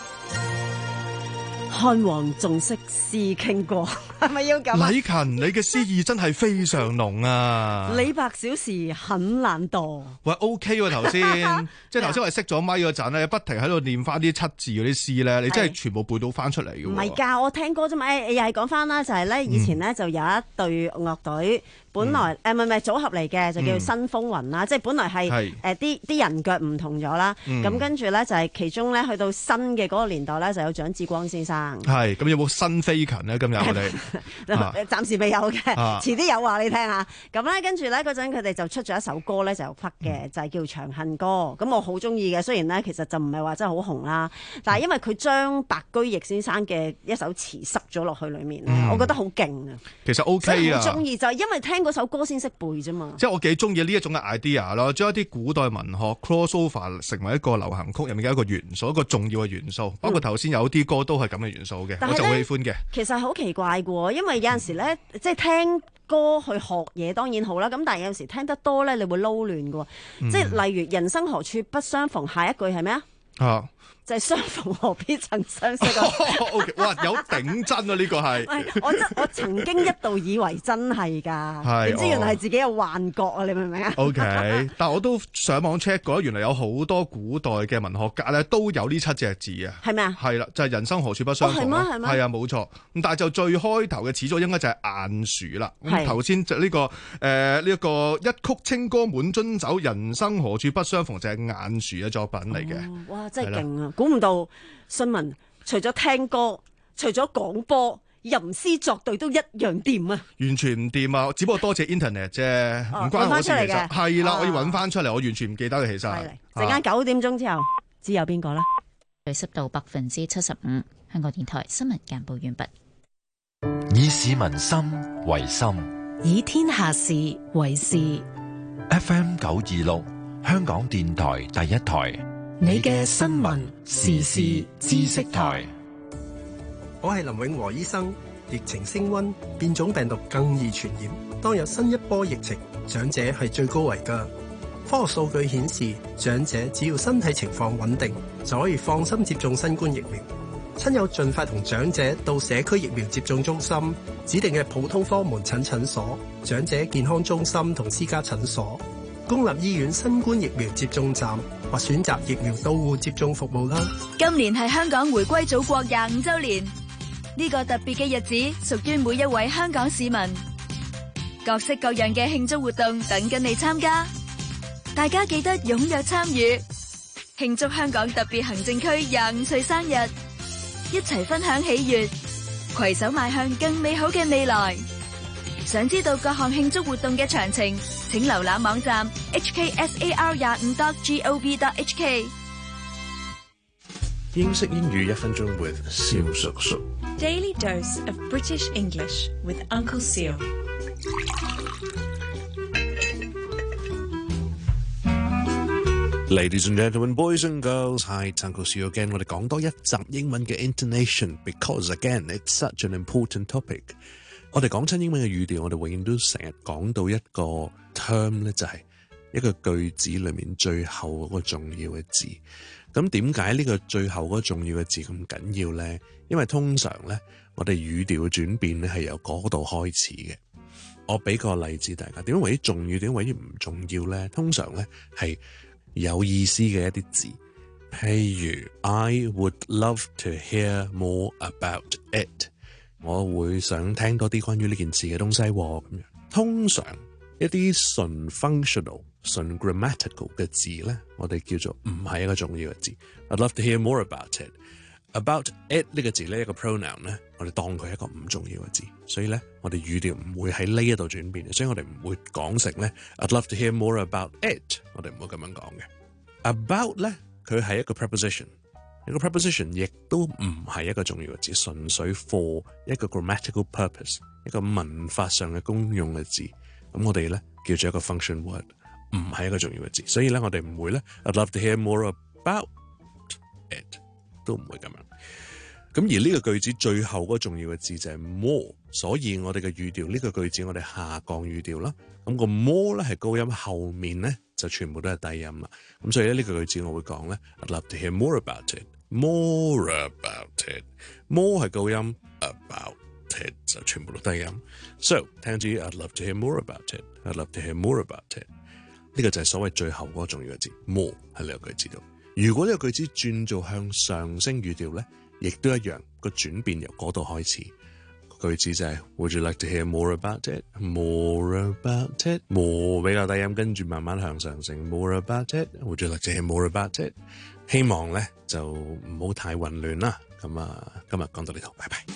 漢皇重色詩傾國，係咪要咁啊？ 禮勤，你嘅詩意真係非常濃啊！ 李白小時很懶惰。 喂 ，OK 喎、啊，頭先即係頭先我哋熄咗咪嗰陣咧，不停喺度念翻啲七字嗰啲詩咧，你真係全部背到翻出嚟嘅。 唔係㗎，我聽歌啫嘛，誒又係講翻啦，就係、是、咧以前咧就有一隊樂隊。嗯本來誒唔係唔係組合嚟嘅，就叫新風雲啦。嗯、即係本來係誒啲啲人腳唔同咗啦。咁、嗯、跟住咧就係、是、其中咧去到新嘅嗰個年代咧，就有蔣志光先生。係咁有冇新飛勤咧？今日我哋、啊、暫時未有嘅，啊、遲啲有話你聽下。咁咧跟住咧嗰陣佢哋就出咗一首歌咧就有忽嘅，就係、是、叫《長恨歌》。咁我好中意嘅，雖然咧其實就唔係話真係好紅啦，但係因為佢將白居易先生嘅一首詞塞咗落去裡面咧，嗯、我覺得好勁啊。其實 OK 啊，好中意就係因為聽嗰首歌先識背啫嘛，即係我幾中意呢一種嘅 idea 咯，將一啲古代文學 cross over 成為一個流行曲入面嘅一個元素，一個重要嘅元素。包括頭先有啲歌都係咁嘅元素嘅，我就好喜歡嘅。其實係好奇怪嘅，因為有陣時咧，嗯、即係聽歌去學嘢當然好啦，咁但係有陣時聽得多咧，你會撈亂嘅。嗯、即係例如人生何處不相逢，下一句係咩啊？啊！就係相逢何必曾相識啊！哦 okay. 哇，有頂真啊！呢、呢個係我真我曾經一度以為真係㗎，點知原來係自己有幻覺啊！你明唔明啊 ？OK， 但我都上網 check 過，原來有好多古代嘅文學家咧都有呢七隻字啊！係咩啊？係啦，就係、係、人生何處不相逢。係咩？係咩？係啊，冇錯。咁但係就最開頭嘅始祖應該就係晏殊啦。咁頭先就呢個誒呢一個一曲清歌滿樽酒，人生何處不相逢就係晏殊嘅作品嚟嘅、哦。哇！真係勁啊！估唔到新聞除咗聽歌，除咗廣播，吟詩作對都一樣掂啊！完全唔掂啊！只不過多謝 internet 啫，唔、哦、關我事。其實係啦，我要揾翻出嚟，我完全唔記得嘅。其實陣間九點鐘之後，知有邊個啦？ 對濕度百分之七十五。香港電台新聞簡報完畢。 以市民心為心， 以天下事為事。 F M 九二六，香港電台第一台。 你嘅新聞時事知識台， 我係林永和醫生。疫情升溫，變種病毒更易傳染。當有新一波疫情，長者係最高危㗎。科學數據顯示，長者只要身體情況穩定，就可以放心接種新冠疫苗。親友盡快同長者到社區疫苗接種中心、指定嘅普通科門診診所、長者健康中心同私家診所、公立醫院新冠疫苗接種站或選擇疫苗到戶接種服務啦。 今年係香港回歸祖國廿五週年，呢個特別嘅日子屬於每一位香港市民。各式各樣嘅慶祝活動等緊你參加，大家記得踴躍參與，慶祝香港特別行政區廿五歲生日，一齊分享喜悅，攜手邁向更美好嘅未來。想知道各項慶祝活動嘅詳情，請瀏覽網站 h k s a r 廿五 dot gov dot h k。 英式英語一分鐘 with 蕭叔叔。 Daily dose of British English with Uncle Seal。 Ladies and gentlemen, boys and girls, hi, it's Uncle Seal again。 我哋講多一集英文嘅 intonation because again, it's such an important topic。我哋講親英文嘅語調，我哋永遠都成日講到一個 term 咧，就係一個句子裏面最後嗰個重要嘅字。咁點解呢個最後嗰個重要嘅字咁緊要咧？因為通常咧，我哋語調嘅轉變咧係由嗰度開始嘅。我俾個例子大家，點解為之重要，點解為之唔重要咧？通常咧係有意思嘅一啲字，譬如 I would love to hear more about it。我會想聽多啲關於呢件事嘅東西喎，咁樣。通常一啲純 functional、純 grammatical 嘅字咧，我哋叫做唔係一個重要嘅字。I'd love to hear more about it。About it 呢個字咧，一個 pronoun 咧，我哋當佢係一個唔重要嘅字，所以咧我哋語調唔會喺呢一度轉變，所以我哋唔會講成咧 I'd love to hear more about it， 我哋唔會咁樣講嘅。About 咧，佢係一個 preposition， 一個 preposition 亦都唔係一個重要嘅字，純粹 for 一個 grammatical purpose， 一個文法上嘅公用嘅字。咁我哋咧叫做一個 function word， 唔係一個重要嘅字，所以咧我哋唔會咧 I'd love to hear more about it， 都唔會咁樣。咁而呢個句子最後嗰個重要嘅字就係 more， 所以我哋嘅語調呢、這個句子我哋下降語調啦。咁、個 more 咧係高音，後面咧就全部都係低音啦。咁所以咧呢個句子我會講咧 I'd love to hear more about it，more about it，more 係高音 ，about it 就全部都低音。So 聽住 I'd love to hear more about it，I'd love to hear more about it。呢個就係所謂最後嗰個重要嘅字 more 喺呢個句子度。如果呢個句子轉做向上升語調咧，亦都一樣，個轉變由嗰度開始。句子就係 Would you like to hear more about it? More about it. More 比較低音，跟住慢慢向上升。More about it. Would you like to hear more about it? 希望咧就唔好太混亂啦。咁啊，今日講到呢度，拜拜。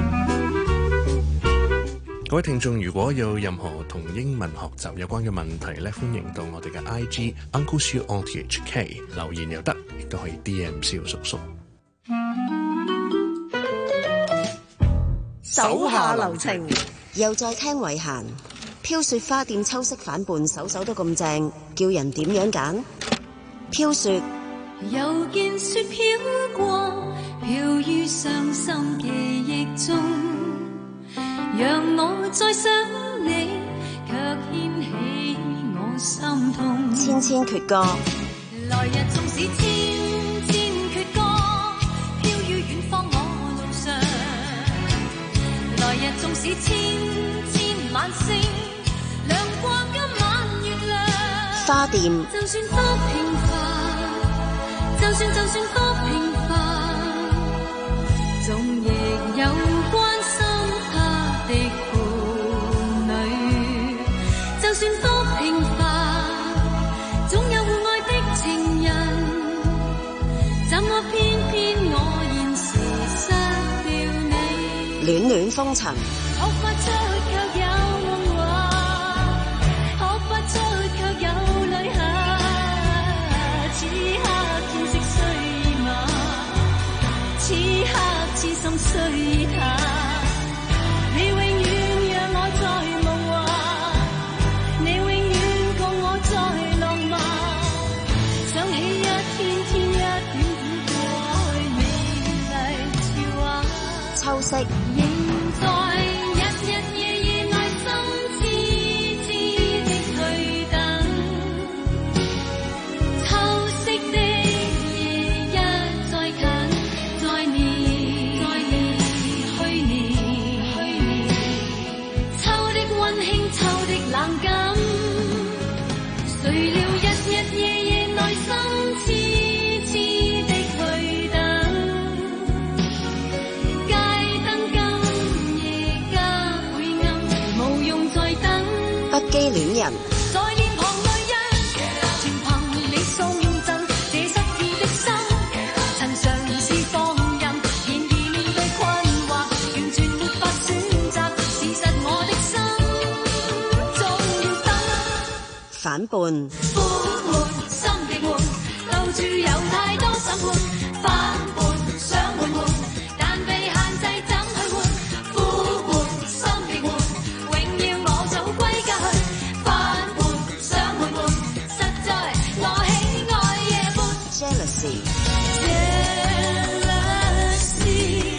各位聽眾，如果有任何同英文學習有關嘅問題咧，歡迎到我哋嘅 I G Uncle Siu on T H K 留言又得，亦都可以 D M 蕭叔叔。 手下留情， 又再聽遺閒。飄雪花店秋色反叛，首首都咁正，叫人點樣揀？飄雪又見雪飄過，飄於傷心記憶中，讓我再想你，卻掀起我心痛。 千千闕歌， 來日縱使千千闕歌，飄於遠方我路上。來日縱使千千晚星，亮過今晚月亮。 花店， 就算多平凡，就算就算多平凡，總亦有關心他的伴侶。就算多平凡，總有互愛的情人。怎麼偏偏我現時失掉你？ 戀戀風塵， 學不出卻有夢話，學不出卻有淚下。此刻天色雖晚，此刻痴心雖淡，你永遠讓我在夢話，你永遠共我在浪漫。想起一天天一點點過去，美麗韶華。 秋色， 仍在日日夜夜內心痴痴的去等。秋色的夜一再近，再年再年去年去年。秋的溫馨，秋的冷感，誰料日日夜夜內心痴痴的去等。街燈今夜加倍暗，無用再等。 不羈戀人， 在臉龐淚印，全憑你送贈這失意的心。曾嘗試放任，然而面對困惑，完全沒法選擇。事實我的心總要等。 反叛， 苦悶心的悶，到處有太多審判。反叛想換換，但被限制怎去換？苦悶心的悶，永要我早歸家去。反叛想換換，實在我喜愛夜半。 jealousy， Jealousy,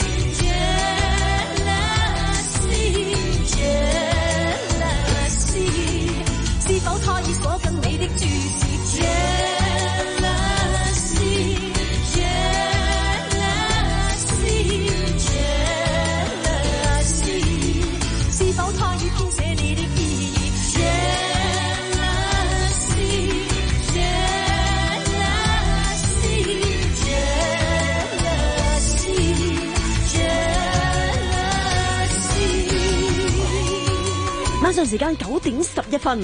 jealousy, jealousy， 是否他已鎖緊你的注視？Jealousy, jealousy, jealousy， 是否他已編寫你的意義？Jealousy, jealousy, jealousy, jealousy。 晚上時間九點十一分，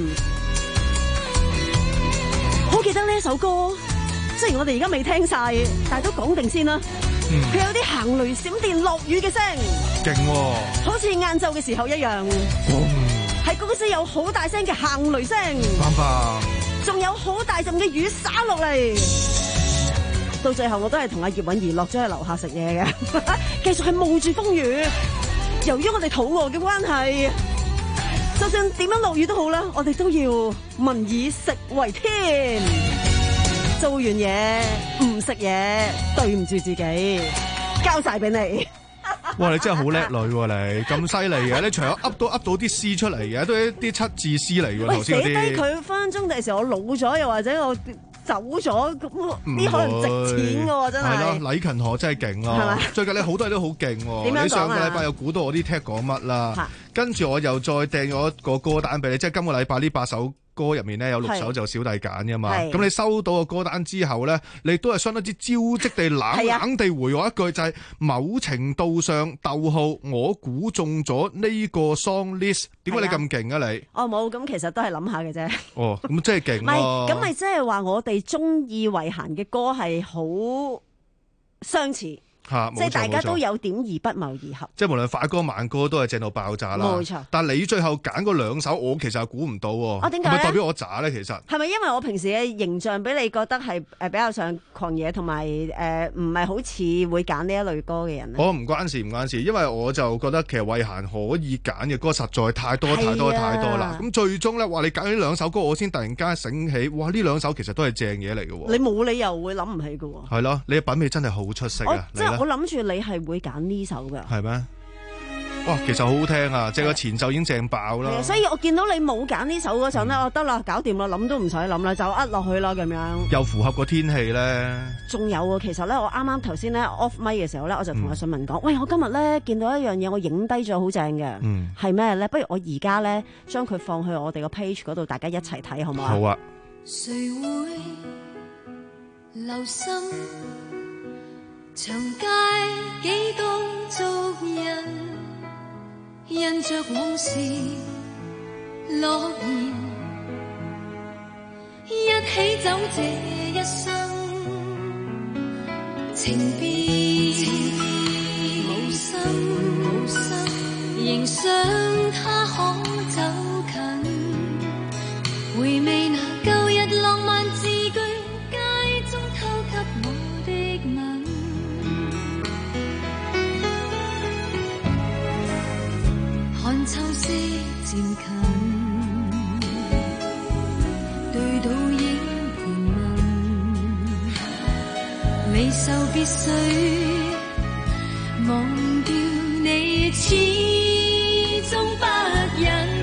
好記得呢一首歌。雖然我哋而家未聽晒，但係都講定先啦。佢有啲行雷閃電落雨嘅聲， 勁喎！ 好似晏晝嘅時候一樣。喺公司有好大聲嘅行雷聲， 棒棒， 仲有好大陣嘅雨灑落嚟。 到最後我都係同阿葉韻儀落咗去樓下食嘢嘅，繼續係冒住風雨。由於我哋肚餓嘅關係，就算點樣落雨都好啦，我哋都要民以食為天。做完嘢唔食嘢，對唔住自己，交晒俾你。 哇！你真係好叻女喎，你咁犀利嘅，你除咗噏都噏到啲詩出嚟嘅，都係一啲七字詩嚟嘅。頭先嗰啲寫低佢分分鐘第時我老咗，又或者我走咗，咁啲可能值錢嘅喎，真係。 係咯，禮勤河真係勁咯。 係咪？ 最近你好多嘢都好勁喎。 點樣講啊？ 你上個禮拜又估到我啲 tag 講乜啦？跟住我又再訂咗個歌單俾你，即係今個禮拜呢八首歌入面咧有六首就小弟揀嘅嘛。咁你收到個歌單之後咧，你都係相當之招積地冷冷地回我一句，就係某程度上逗號我估中咗呢個 song list。點解你咁勁啊你？ 哦冇，咁其實都係諗下嘅啫。 哦，咁真係勁。唔係，咁咪即係話我哋中意慧嫻嘅歌係好相似。即係大家都有點而不謀而合， 即係無論快歌慢歌都係正到爆炸啦。 冇錯， 但係你最後揀嗰兩首，我其實係估唔到喎。 啊，點解？ 係咪代表我渣咧？其實係咪因為我平時嘅形象俾你覺得係誒比較上狂野，同埋誒唔係好似會揀呢一類歌嘅人咧？ 我唔關事，唔關事，因為我就覺得其實慧嫻可以揀嘅歌實在太多太多太多啦。咁最終咧，話你揀呢兩首歌，我先突然間醒起，哇！呢兩首其實都係正嘢嚟嘅喎。 你冇理由會諗唔起嘅喎。 係咯，你嘅品味真係好出色啊！ 即係我諗住你係會揀呢首㗎。 係咩？哇，其實好好聽啊！即係個前奏已經正爆啦。 所以我見到你冇揀呢首嗰陣咧，我得啦，搞掂啦，諗都唔使諗啦，就呃落去啦咁樣。 又符合個天氣咧。 仲有啊，其實咧，我啱啱頭先咧 off mic 嘅時候咧，我就同阿信文講，喂，我今日咧見到一樣嘢，我影低咗好正嘅。嗯。係咩咧？不如我而家咧將佢放去我哋個 page 嗰度，大家一齊睇好唔好啊？ 好啊。 誰會留心長街幾多俗人，因着往事諾言，一起走這一生，情別無心無心，仍想他可走近，回味那舊日浪漫字句，街中偷給我的吻。看秋色漸近，對倒影盤問，離愁別緒，忘掉你始終不忍。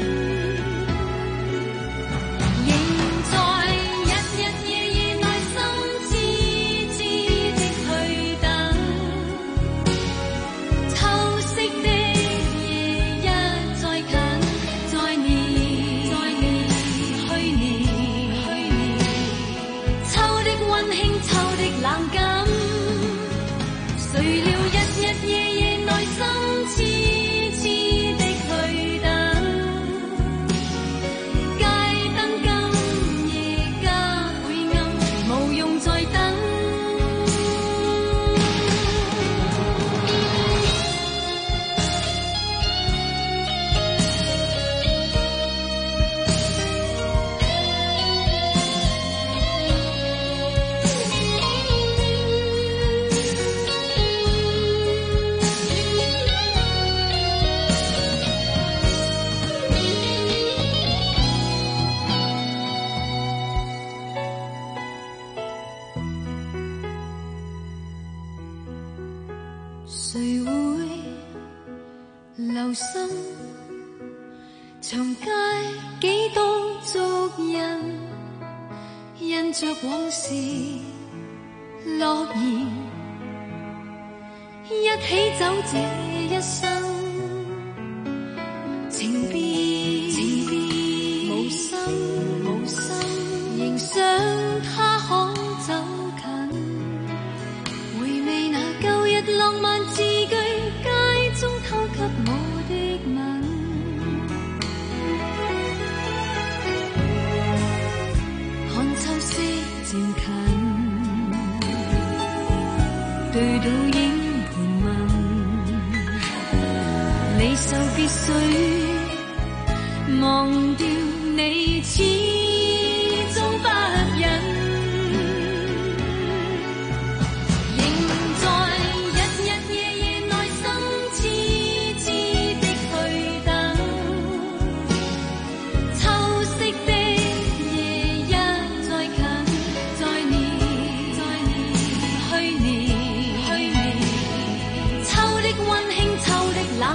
誰會留心長街幾多俗人，因着往事諾言，一起走這一生，情別情別無心無心，仍想他可走近，回味那舊日浪漫字句，街中偷給我的吻。看秋色漸近，對倒影盤問，離愁別緒，忘掉你始終不忍。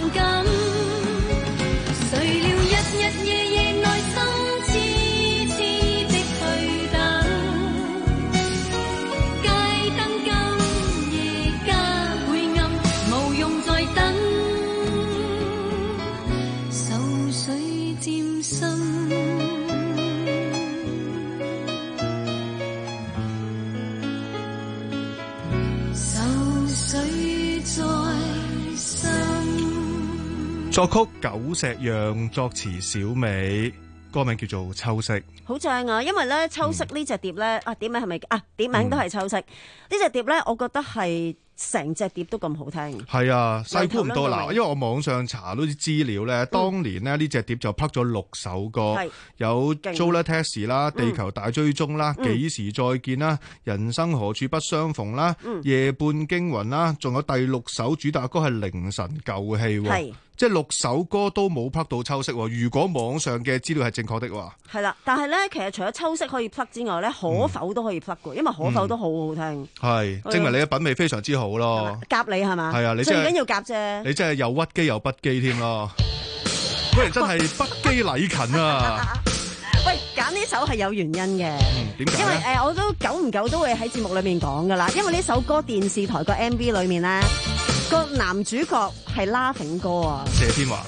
探感。誰料日日夜夜內心痴痴的去等，街燈今夜加倍暗，無用再等，愁緒漸深。 作曲久石讓，作詞小美，歌名叫做《秋色》。 好正啊！因為咧，秋色呢隻碟咧、嗯、啊，碟名係咪啊？碟名都係秋色。呢隻、嗯、碟咧，我覺得係成隻碟都咁好聽。 係啊，細估唔多嗱，因為我網上查到啲資料咧，嗯、當年咧呢隻碟就拍咗六首歌，是有 Jola Taxi 啦、嗯、地球大追蹤啦、幾、嗯、時再見啦、人生何處不相逢啦、嗯、夜半驚魂啦，仲有第六首主打歌係凌晨舊戲。即係六首歌都冇拍到秋色，如果網上嘅資料係正確的話， 係啦。但係咧，其實除咗秋色可以拍之外咧，可否都可以拍嘅，因為可否都好好聽。 係、嗯，證明你嘅品味非常之好咯。 夾你係嘛？ 係啊，你最緊要夾啫。 你真係又屈機又不羈添咯。嗰人真係不羈禮勤啊！ 喂，揀呢首係有原因嘅。 點解？ 因為誒、呃，我都久唔久都會喺節目裏面講噶啦。因為呢首歌電視台個 M V 裏面咧，個男主角係 Laughing 哥啊， 謝天華。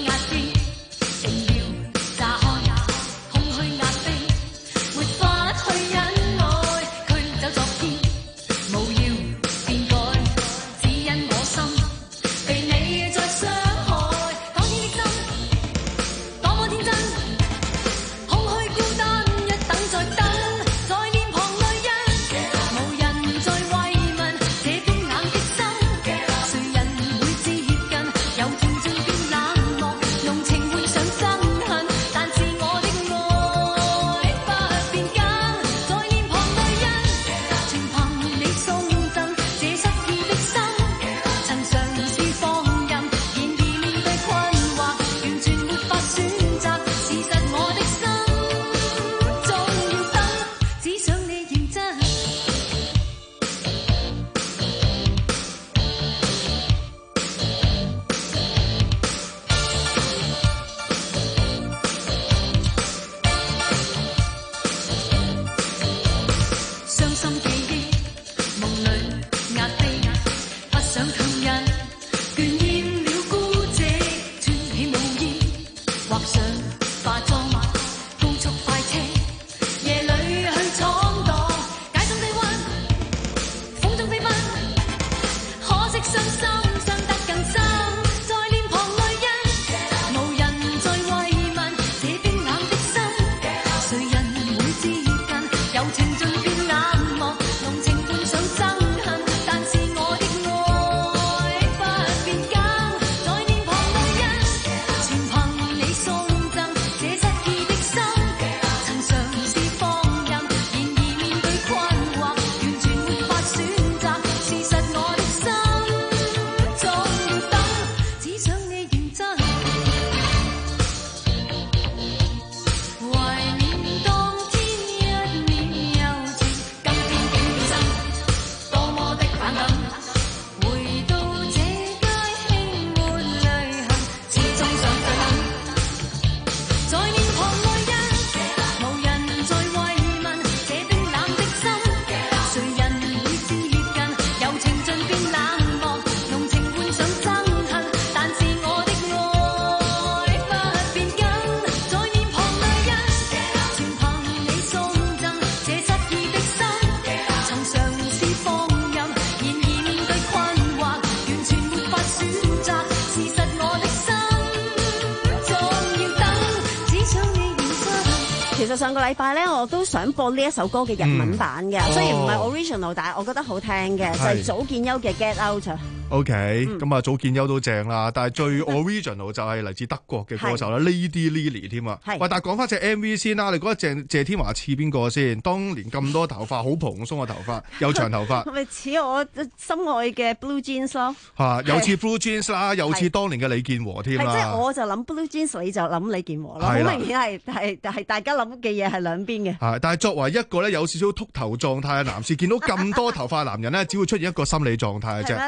其實上個禮拜咧，我都想播呢一首歌嘅日文版嘅，嗯、雖然唔係 original，、哦、但係我覺得好聽嘅，就係早見優嘅 Get Out。 O K， 咁啊，早見優都正啦，但係最 original 就係嚟自德國嘅歌手啦，Lady Lily 添啊。喂，但係講翻隻 M V 先啦，你覺得謝謝天華似邊個先？當年咁多頭髮，好蓬鬆嘅頭髮，有長頭髮， 咪似我心愛嘅 Blue Jeans 咯。 嚇，又似 Blue Jeans 啦，又似當年嘅李健和添啦。 即係我就諗 Blue Jeans， 你就諗李健和咯。好明顯係係係大家諗嘅嘢係兩邊嘅。 係，但係作為一個咧有少少禿頭狀態嘅男士，見到咁多頭髮男人咧，只會出現一個心理狀態嘅啫，一個好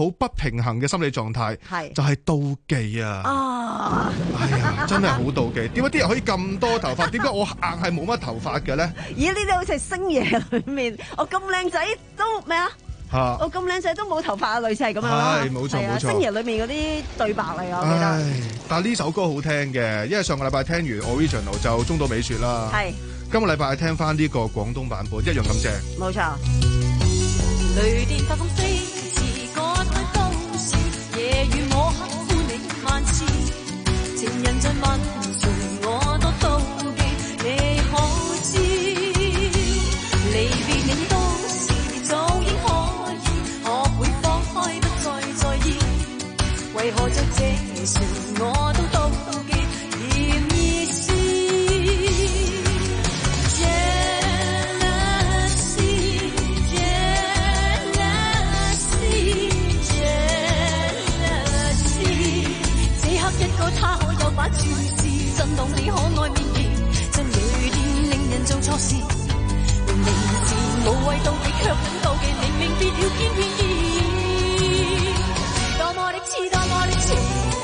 好不平衡嘅心理狀態，就係妒忌啊！ 啊， 哎呀，真係好妒忌。點解啲人可以咁多頭髮？點解我硬係冇乜頭髮嘅咧？ 咦？呢啲好似係星爺裏面，我咁靚仔都咩啊？ 嚇！ 我咁靚仔都冇頭髮啊，類似係咁樣啦。 係冇錯冇錯。 星爺裏面嗰啲對白嚟㗎，我記得。 唉，但係呢首歌好聽嘅，因為上個禮拜聽完 original 就中島美雪啦。 係。 今個禮拜聽翻呢個廣東版本，一樣咁正。 冇錯。 雷電發放飛馳，趕去都市，夜雨摸黑歡你萬次，情人在問誰我都妒忌，你可知？離別你當時早已可以學會放開，不再在意，為何在這時我都妒忌，嫌意思。他可有把注視震動你可愛面頤，像雷電令人做錯事，明明是無謂妒忌，卻很妒忌，明明別了偏偏意，多麼的痴，多麼的痴。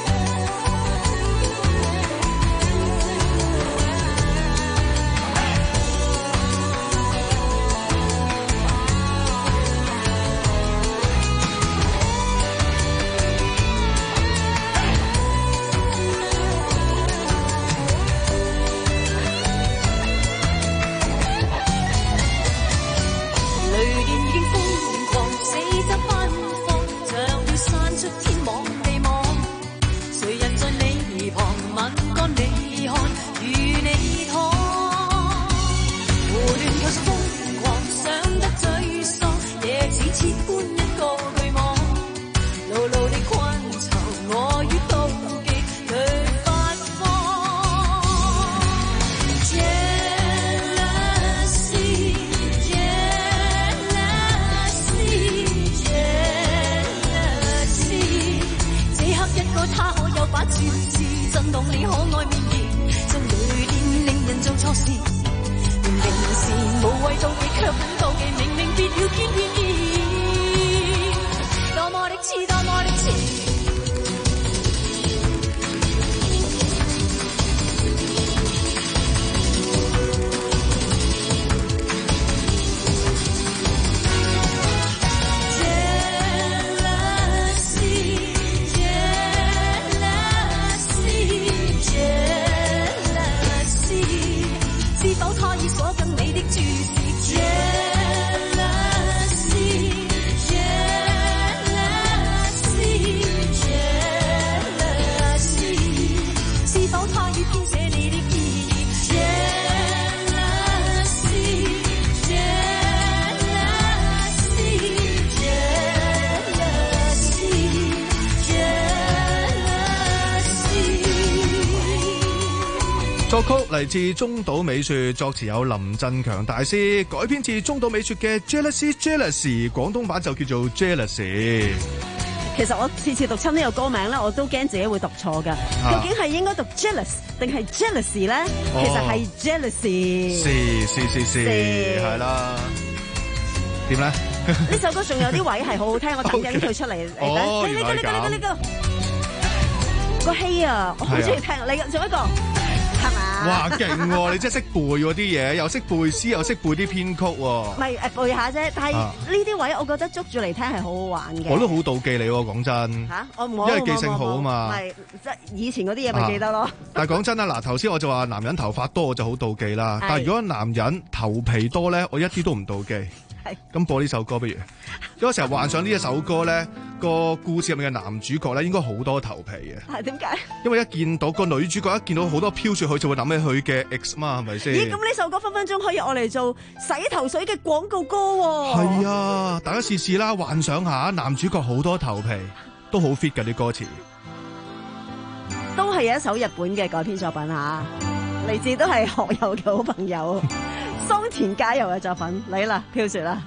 作曲嚟自中島美雪，作詞有林振強大師，改編自中島美雪嘅 Jealousy Jealousy， 廣東版就叫做 Jealousy。 其實我次次讀親呢個歌名咧，我都驚自己會讀錯㗎。究竟係應該讀 jealous 定係 jealousy 咧？其實係 jealousy。是是是是， 係啦。點咧？ 呢首歌仲有啲位係好好聽，我等緊佢出嚟。 哦， 你原來咁。 呢個呢個呢個個戲啊，我好中意聽。你仲一個？ 哇，勁喎！你真係識背喎啲嘢，又識背詩，又識背啲編曲喎。 唔係誒背下啫，但係呢啲位我覺得捉住嚟聽係好好玩嘅。 我都好妒忌你喎，講真。 嚇，我唔因為記性好啊嘛。 唔係，即係以前嗰啲嘢咪記得咯。 但係講真啦，嗱頭先我就話男人頭髮多我就好妒忌啦。但係如果男人頭皮多咧，我一啲都唔妒忌。係。咁播呢首歌不如？因為我成日幻想呢一首歌咧，個故事入面嘅男主角咧應該好多頭皮嘅。 係點解？因為一見到個女主角一見到好多飄雪，佢就會諗起佢嘅 ex 嘛，係咪先？ 咦，咁呢首歌分分鐘可以我嚟做洗頭水嘅廣告歌喎。 係啊，大家試試啦，幻想下男主角好多頭皮，都好 fit 㗎啲歌詞。 都係有一首日本嘅改編作品嚇，嚟自都係學友嘅好朋友桑田佳祐嘅作品。嚟啦，飄雪啦。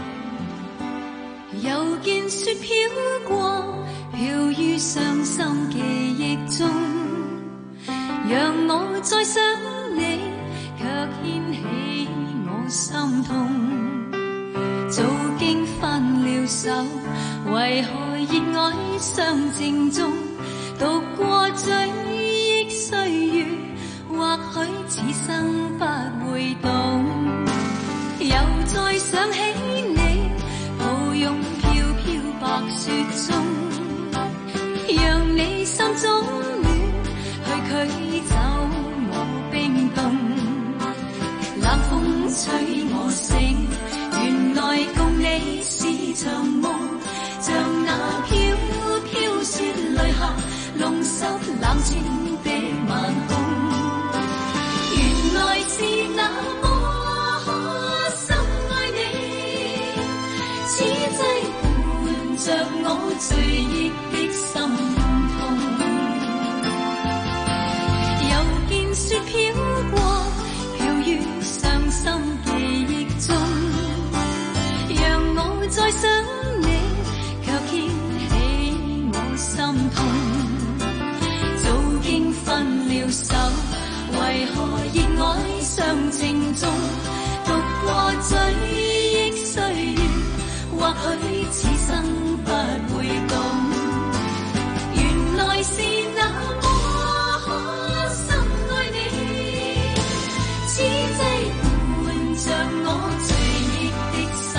又見雪飄過，飄於傷心記憶中，讓我再想你，卻掀起我心痛。早經翻了了手，為何熱愛相正中度過追憶歲月，或許此生不會懂，又再想起你抱擁飄飄白雪中，讓你心中暖，去驅走我冰凍，冷風吹我醒，原來共你是場夢，像那飄飄雪淚下弄濕冷清的晚空，原來是那麼深愛你，此際伴着我追憶的心痛，又見雪飄過，飄於傷心記憶中，讓我再想你，卻掀起我心痛，早經分了手，為何熱愛相正中度過追憶歲月，或許此生不會懂，原來是那麼深愛你，此際伴着我追憶的心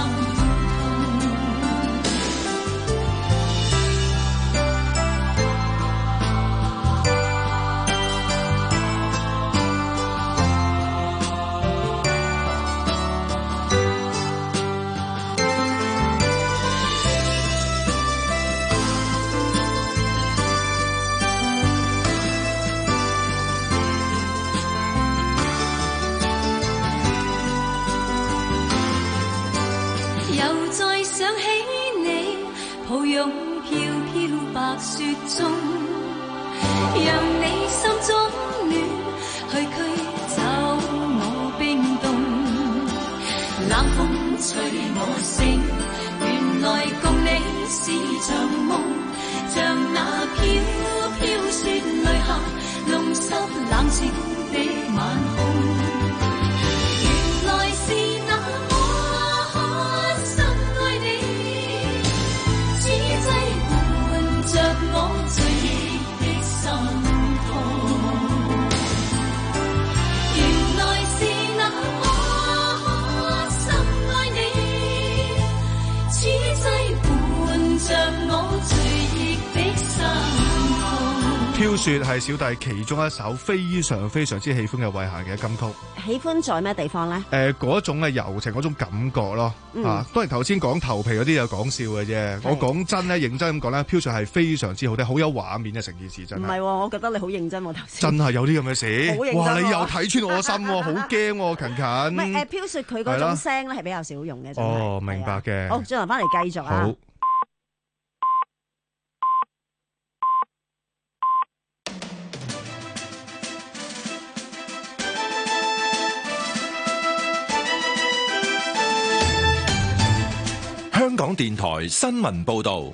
白雪中，讓你心中暖，去驅走我冰凍，冷風吹我醒，原來共你是場夢，像那飄飄雪淚下弄濕冷清的晚空，原來是那麼深愛你，此際着我追憶的心痛，原來是那麼深愛你，此際伴着我追憶的心痛。 飄雪係小弟其中一首非常非常之喜歡嘅慧嫻嘅金曲。 喜歡在咩地方咧？ 誒、呃，嗰種嘅柔情，嗰種感覺咯。嗯、啊，當然頭先講頭皮嗰啲就講笑嘅啫。我講真咧，認真咁講咧，飄雪係非常之好聽，好有畫面嘅成件事真係。唔係、 哦，我覺得你好認真喎頭先。 真係有啲咁嘅事。 好認真、 哇！你又睇穿我心喎，好驚喎，勤勤。 唔係誒，飄雪佢嗰種聲咧係比較少用嘅。 哦，明白嘅。 好，轉頭翻嚟繼續啊。好。 香港電台新聞報道，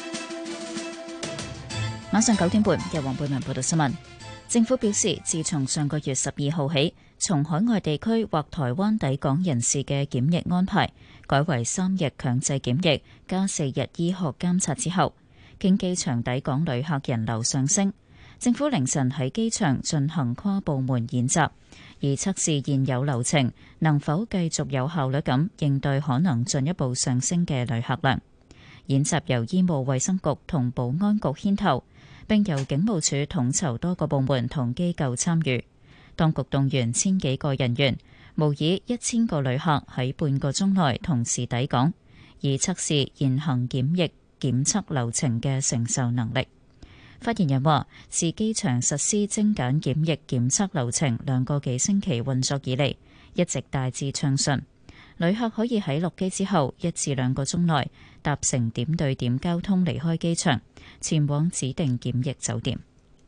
晚上九點半由黃貝文報道新聞。政府表示，自從上個月十二號起，從海外地區或台灣抵港人士嘅檢疫安排改為三日強制檢疫加四日醫學監察之後，經機場抵港旅客人流上升。政府凌晨喺機場進行跨部門演習，以測試現有流程能否繼續有效率咁應對可能進一步上升嘅旅客量。演習由醫務衛生局同保安局牽頭，並由警務處統籌多個部門同機構參與。當局動員千幾個人員，模擬一千個旅客喺半個鐘內同時抵港，以測試現行檢疫檢測流程嘅承受能力。發言人話，自機場實施精簡檢疫檢測流程兩個幾星期運作以嚟，一直大致暢順。旅客可以喺落機之後一至兩個鐘內搭乘點對點交通離開機場，前往指定檢疫酒店。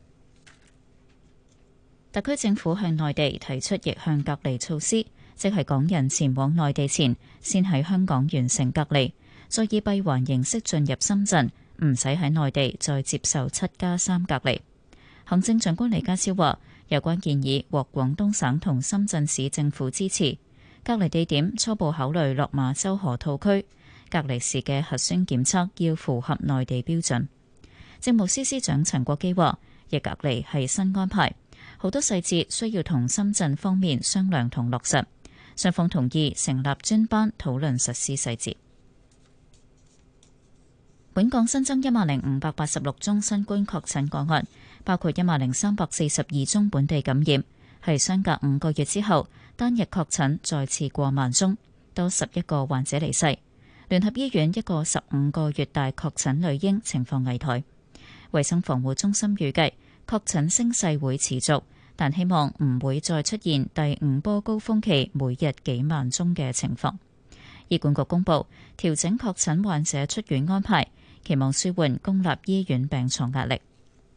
特區政府向內地提出逆向隔離措施，即係港人前往內地前，先喺香港完成隔離，再以閉環形式進入深圳，唔使喺內地再接受七加三隔離。行政長官李家超話，有關建議獲廣東省同深圳市政府支持，隔離地點初步考慮落馬洲河套區， 隔離時嘅核酸檢測要符合內地標準。政務司司長陳國基話，逆隔離係新安排，好多細節需要同深圳方面商量同落實，雙方同意成立專班討論實施細節。本港新增一萬零五百八十六宗新冠確診個案，包括一萬零三百四十二宗本地感染，係相隔五個月之後單日確診再次過萬宗，多十一個患者離世。聯合醫院一個十五個月大確診女嬰情況危殆。衛生防護中心預計確診升勢會持續，但希望唔會再出現第五波高峰期每日幾萬宗嘅情況。醫管局公布調整確診患者出院安排，期望舒緩公立醫院病床壓力。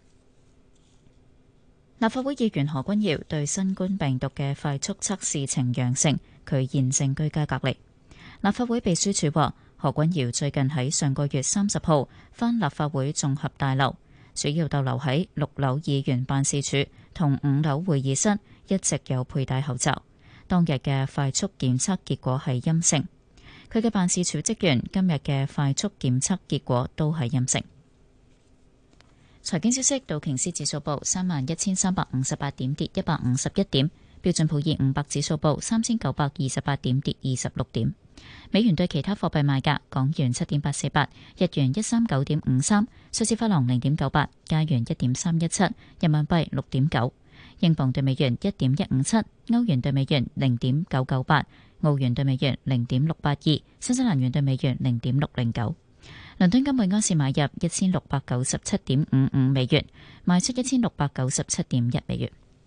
立法會議員何君堯對新冠病毒嘅快速測試呈陽性，佢現正居家隔離。立法會秘書處話，何君堯最近喺上個月三十號返立法會綜合大樓，主要逗留喺六樓議員辦事處同五樓會議室，一直有佩戴口罩。當日嘅快速檢測結果係陰性。佢嘅辦事處職員今日嘅快速檢測結果都係陰性。財經消息，道瓊斯指數報三萬一千三百五十八點，跌一百五十一點；標準普爾五百指數報三千九百二十八點，跌二十六點。美元對其他貨幣賣價：港元七點八四八，日元一三九點五三，瑞士法郎零點九八，加元一點三一七，人民幣六點九，英鎊對美元一點一五七，歐元對美元零點九九八。澳元對美元零點六八二，新西蘭元對美元零點六零九。倫敦金每安士買入一千六百九十七點五五美元，賣出一千六百九十七點一美元。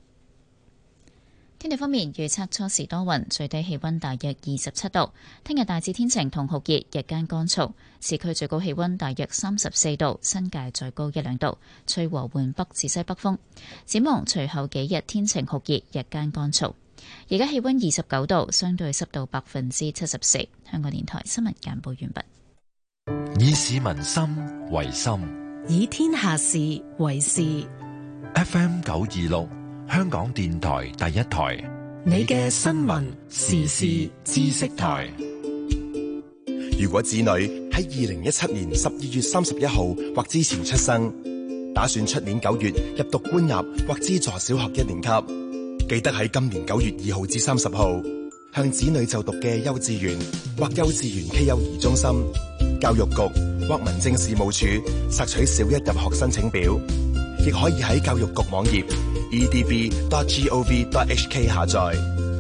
天氣方面，預測初時多雲，最低氣溫大約二十七度。聽日大致天晴同酷熱，日間乾燥，市區最高氣溫大約三十四度，新界再高一兩度，吹和緩北至西北風。展望隨後幾日天晴酷熱，日間乾燥。而家氣溫二十九度，相對濕度百分之七十四。香港電台新聞簡報完畢。 以市民心為心， 以天下事為事。 F M 九二六，香港電台第一台， 你嘅新聞時事知識台。 如果子女喺二零一七年十二月三十一號或之前出生，打算出年九月入讀官立或資助小學一年級，記得喺今年九月二號至三十號，向子女就讀嘅幼稚園或幼稚園暨幼兒中心、教育局或民政事務處索取小一入學申請表，亦可以喺教育局網頁 e d b dot gov dot h k 下載。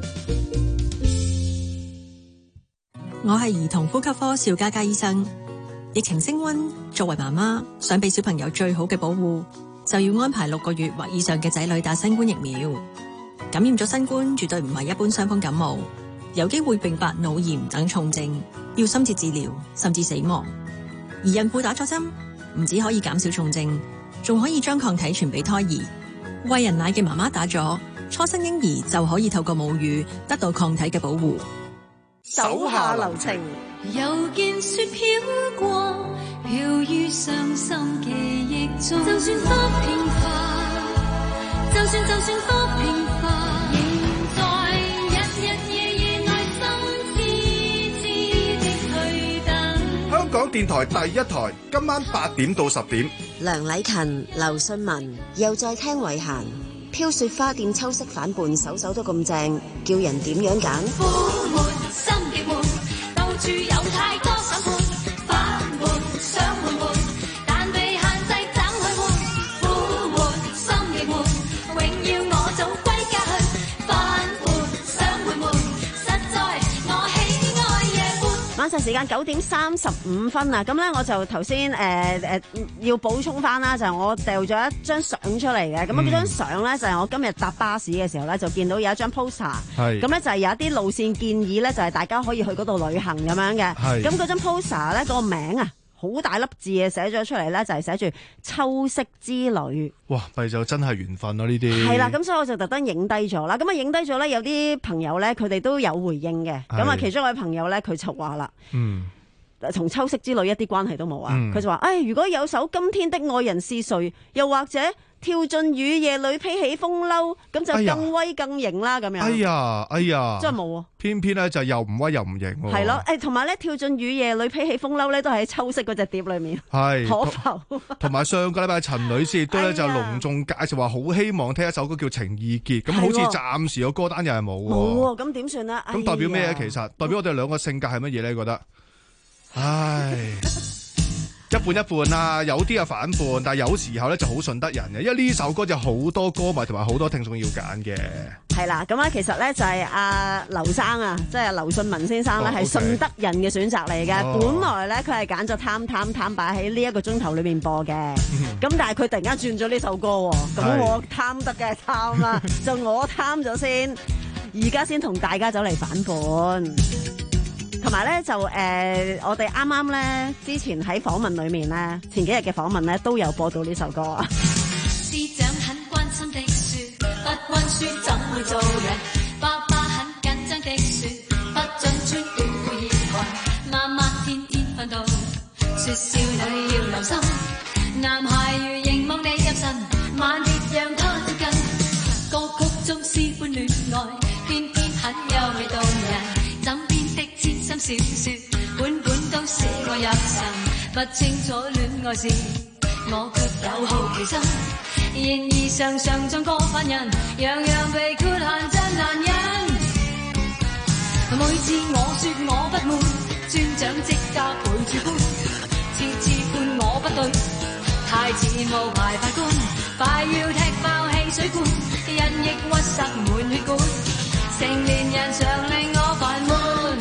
我係兒童呼吸科邵嘉嘉醫生。疫情升溫，作為媽媽想俾小朋友最好嘅保護，就要安排六個月或以上嘅仔女打新冠疫苗。感染咗新冠絕對唔係一般傷風感冒，有機會併發腦炎等重症，要深切治療甚至死亡。而孕婦打咗針，唔止可以減少重症，仲可以將抗體傳俾胎兒。餵人奶嘅媽媽打咗，初生嬰兒就可以透過母乳得到抗體嘅保護。 手下留情， 又見雪飄過，飄於傷心記憶中。就算多平凡，就算就算多平凡，仍在日日夜夜內心痴痴的去等。 香港電台第一台，今晚八點到十點。 梁禮勤、劉信文又再聽偉嫻。飄雪花店秋色反叛，首首都咁正，叫人點樣揀？ 苦悶心極悶，到處有太多審判，反叛想悶悶，但被限制怎去換？苦悶心極悶，永要我早歸家去，反叛想悶悶，實在我喜愛夜半。 晚上時間九點三十五分啊！咁咧我就頭先誒誒要補充翻啦，就係、是、我掉咗一張相出嚟嘅。咁啊，嗰張相咧就係、是、我今日搭巴士嘅時候咧，就見到有一張 poster。係。咁咧就係有一啲路線建議咧，就係、是、大家可以去嗰度旅行咁樣嘅。係。咁嗰張 poster 咧，個名啊，好大粒字嘅寫咗出嚟咧，就係、是、寫住秋色之旅。 哇！咪就真係緣分咯呢啲。 係啦，咁所以我就特登影低咗啦。咁啊，影低咗咧，有啲朋友咧，佢哋都有回應嘅。咁啊，其中一位朋友咧，佢就話啦。嗯。同秋色之旅一啲關係都冇啊！佢、嗯、就話：唉、哎，如果有首《今天的愛人是誰》，又或者《 跳進雨夜裏披起風褸，咁就更威更型啦咁樣。 哎呀，哎呀， 真係冇啊！ 偏偏咧就又唔威又唔型喎。 係咯，誒同埋咧跳進雨夜裏披起風褸咧，都係喺秋色嗰隻碟裏面。 係可浮。 同埋上個禮拜陳女士亦都咧就隆重介紹話，好希望聽一首歌叫《情意結》，咁好似暫時個歌單又係冇喎。 冇喎，咁點算咧？ 咁代表咩咧？其實代表我哋兩個性格係乜嘢咧？覺得，唉。一半一半啦，有啲係反叛，但係有時候咧就好順得人嘅，因為呢首歌就好多歌迷同埋好多聽眾要揀嘅。 係啦，咁啊，其實咧就係阿劉生啊，即係劉信文先生咧，係順德人嘅選擇嚟嘅。 哦、 本來咧佢係揀咗貪貪貪擺喺呢一個鐘頭裏面播嘅，咁、嗯、但係佢突然間轉咗呢首歌喎，咁我貪得嘅貪啦，就我貪咗先，而家先同大家走嚟反叛。同埋咧就誒、呃，我哋啱啱咧之前喺訪問裏面咧，前幾日嘅訪問咧都有播到呢首歌啊。 師長很關心的説，不溫書怎會做人？爸爸很緊張的説，不准穿短褲熱裙。媽媽天天訓導，説少女要留心，男孩如凝望你入神，慢別讓他接近。歌曲中詩般戀愛，偏偏很優美動人。枕邊的千心小説，本本都使我入神，不清楚戀愛事，我卻有好奇心。然而常常像個犯人，樣樣被豁限真難忍。每次我說我不滿，村長即刻陪住判，次次判我不對，太似無牌法官，快要踢爆汽水罐，因抑鬱塞滿血管，成年人常令我煩悶。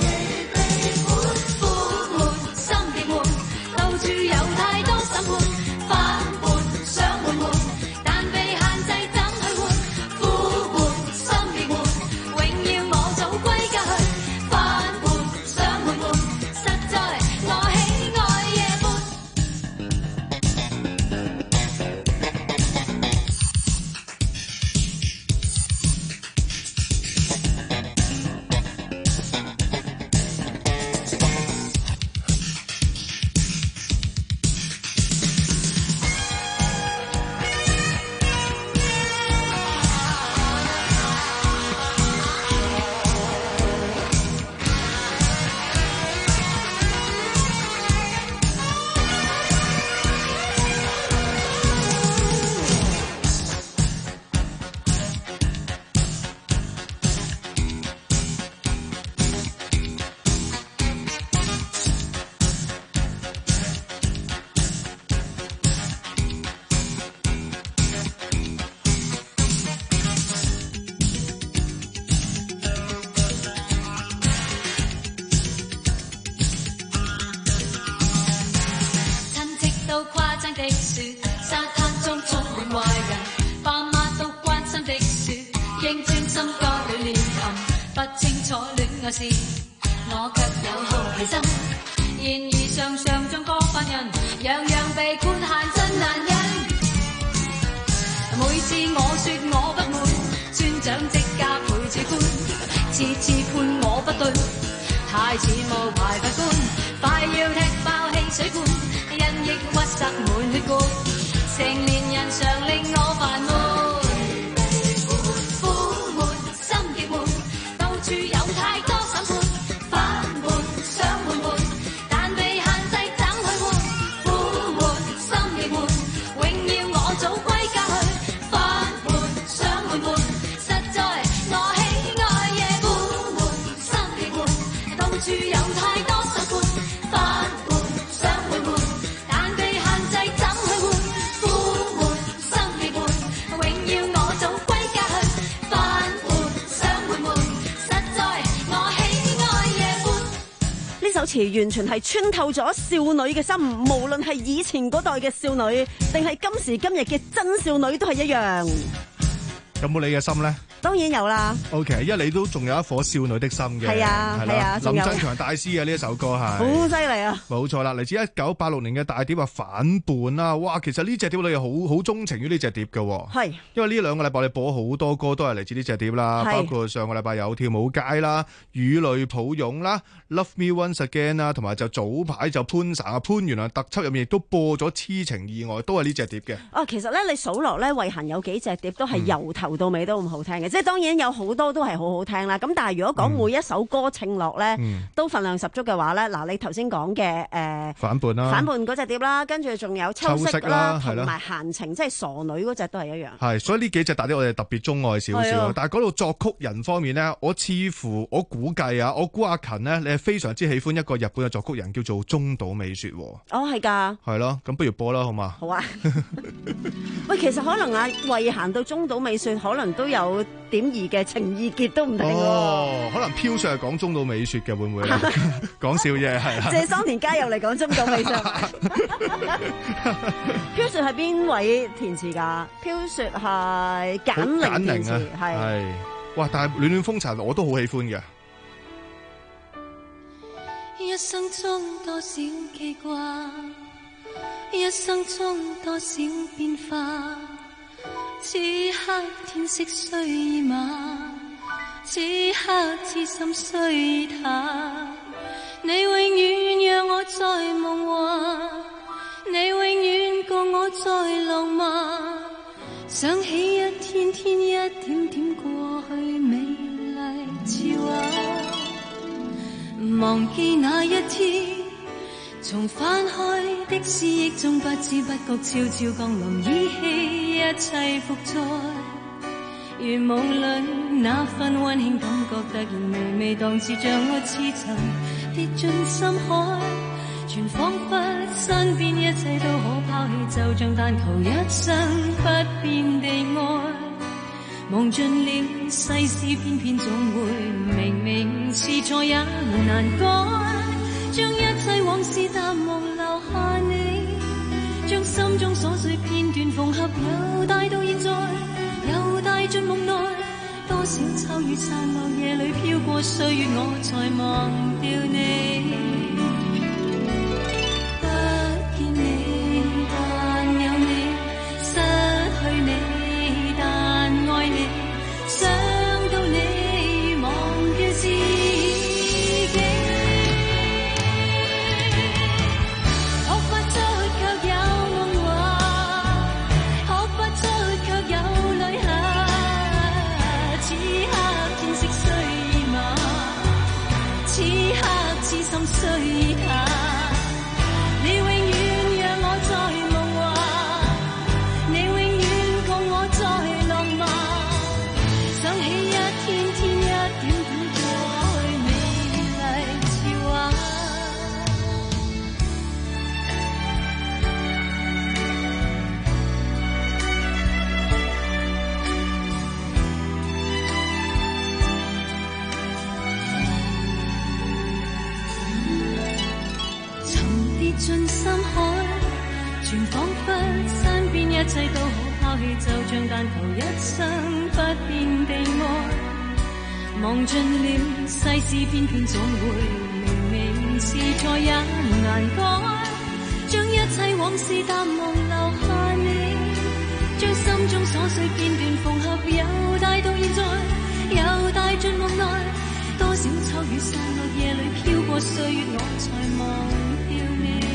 我卻有好奇心，然而常常像個犯人，樣樣被寬限真難忍。每次我說我不滿，村長即刻陪住判，次次判我不對，太似無牌法官，快要踢爆汽水罐，因抑鬱塞滿血管，成年人常令我煩悶。詞完全係穿透咗少女嘅心，無論係以前嗰代嘅少女，定係今時今日嘅真少女都係一樣。 有冇你嘅心咧？ 當然有啦。 OK， 因為你都仲有一顆少女的心嘅。 係啊，係啊， 林振強大師嘅呢一首歌係好犀利啊！ 冇錯啦，嚟自一九八六年嘅大碟啊，反叛啦！哇，其實呢隻碟你又好好鍾情於呢隻碟嘅。 係， 因為呢兩個禮拜我哋播好多歌都係嚟自呢隻碟啦，包括上個禮拜有跳舞街啦、雨淚抱擁啦、Love Me Once Again 啦，同埋就早排就潘神啊潘源良特輯入面亦都播咗痴情意外，都係呢隻碟嘅。 哦，其實咧你數落咧慧嫻有幾隻碟都係由頭到尾都咁好聽嘅，嗯、即係當然有好多都係好好聽啦。咁但係如果講每一首歌稱落咧，嗯、都份量十足嘅話咧，嗱你頭先講嘅誒反叛啦，反叛嗰隻碟啦，跟住仲有秋色啦，同埋閒情，即係傻女嗰隻都係一樣。係，所以呢幾隻大碟我哋特別鍾愛少少。但係講到作曲人方面咧，我似乎我估計啊，我估阿勤呢，你係非常之喜歡一個日本嘅作曲人叫做中島美雪。哦，係㗎。係咯，咁不如播啦，好嘛？好啊。喂，其實可能啊，慧嫻到中島美雪，可能都有點兒嘅情意結都唔定喎。哦，可能飄雪係講中島美雪嘅，會唔會咧？講笑啫，係啊。謝桑田加入嚟講中島美雪。飄雪係邊位填詞㗎？飄雪係簡寧填詞，係。係。哇！但係暖暖風塵我都好喜歡嘅。 一生中多少記掛，一生中多少變化，此刻天色雖已晚，此刻痴心需他，你永遠讓我在夢幻，你永遠共我在浪漫，想起一天天一點點過去美麗似畫，忘記那一天，從翻開的思憶中不知不覺悄悄降臨，依稀一切復在，如夢裏那份溫馨感覺突然微微蕩至，像我似曾跌進深海，全彷彿身邊一切都可拋棄，就像但求一生不變地愛，忘盡了世事偏偏總會明明是錯也難改，將一切往事淡忘留下你，將心中瑣碎片段縫合，又帶到現在，又帶進夢內，多少秋雨散落夜裏飄過歲月，我才忘掉你。不見你，但有你，失去你，但愛你，想到你，忘掉自己。學不出卻有夢話，學不出卻有淚下。此刻天色雖已晚，此刻痴心需他。你永遠讓我在夢幻，你永遠共我在浪漫，想起一天天一點點過去美麗似畫。沉跌進深海，全彷彿身邊一切都好拋棄，就像但求一生不變地愛，忘盡了世事偏偏總會明明是錯也難改，將一切往事淡忘留下你，將心中瑣碎片段縫合，又帶到現在，又帶進夢內，多少秋雨散落夜裏飄過歲月，我才忘掉你。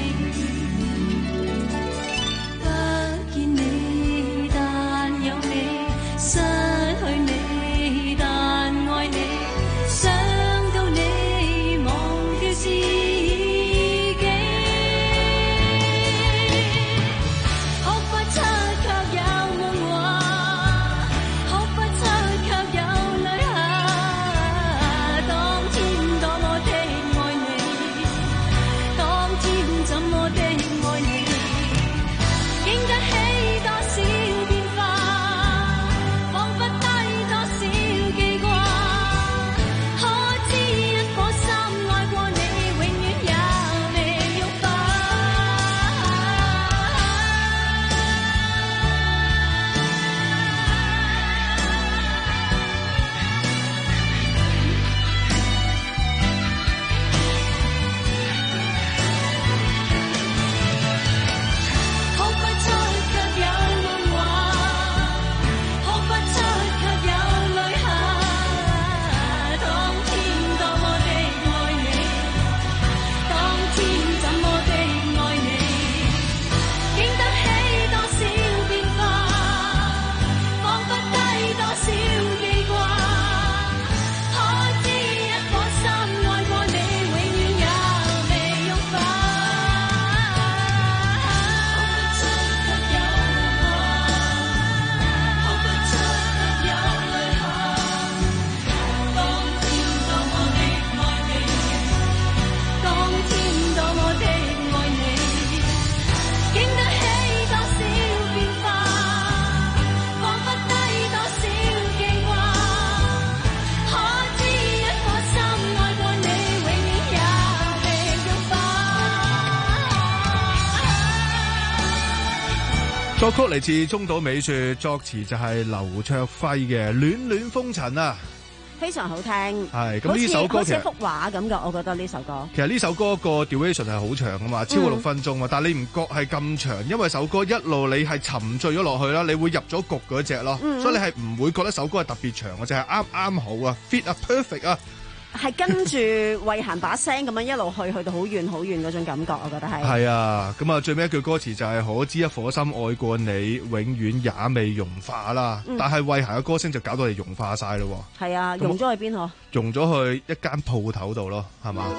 不見你，但有你，失去你，但愛你，想到你，忘掉自己。學不出卻有夢話，學不出卻有淚下。當天多麼的愛你， 作曲嚟自中島美雪，作詞就係劉卓輝嘅《戀戀風塵》啊。 非常好聽， 係咁呢首歌其實好似一幅畫咁噶，我覺得呢首歌。 其實呢首歌個 duration 係好長噶嘛，超過六分鐘啊，嗯、但係你唔覺係咁長，因為首歌一路你係沉醉咗落去啦，你會入咗局嗰隻咯，嗯、所以你係唔會覺得首歌係特別長嘅，就係啱啱好啊 ，fit 啊 ，perfect 啊。 係跟住慧嫻把聲咁樣一路去，去到好遠好遠嗰種感覺，我覺得係。係啊，咁啊最尾一句歌詞就係、是、可知一顆心愛過你，永遠也未融化啦。嗯、但係慧嫻嘅歌聲就搞到你融化晒咯。係啊， 融咗去邊嗬？ 融咗去一間鋪頭度咯，係嘛？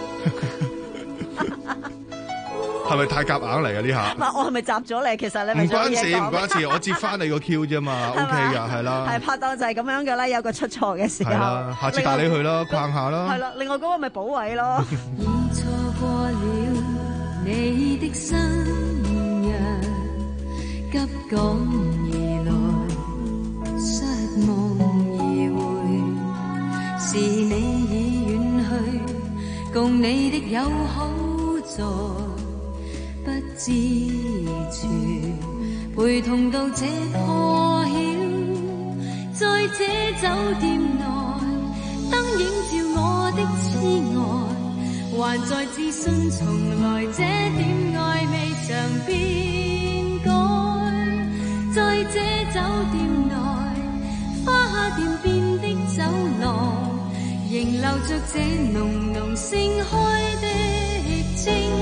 係咪太夾硬嚟嘅呢下？ 唔係，我係咪雜咗你？其實你唔關事，唔關事，我接翻你個 Q 啫嘛，OK 㗎，係啦。 係拍檔就係咁樣嘅啦，有個出錯嘅時候。 係啦，下次帶你去啦，逛下啦。 係啦，另外嗰個咪補位咯。 已錯過了你的新約，急趕而來，失望而回，是你已遠去，共你的友好在。不知處，陪同到這破曉，在這酒店內，燈映照我的痴愛，還在自信從來這點愛未嘗變改。在這酒店內，花店變的走廊，仍留着這濃濃盛開的清。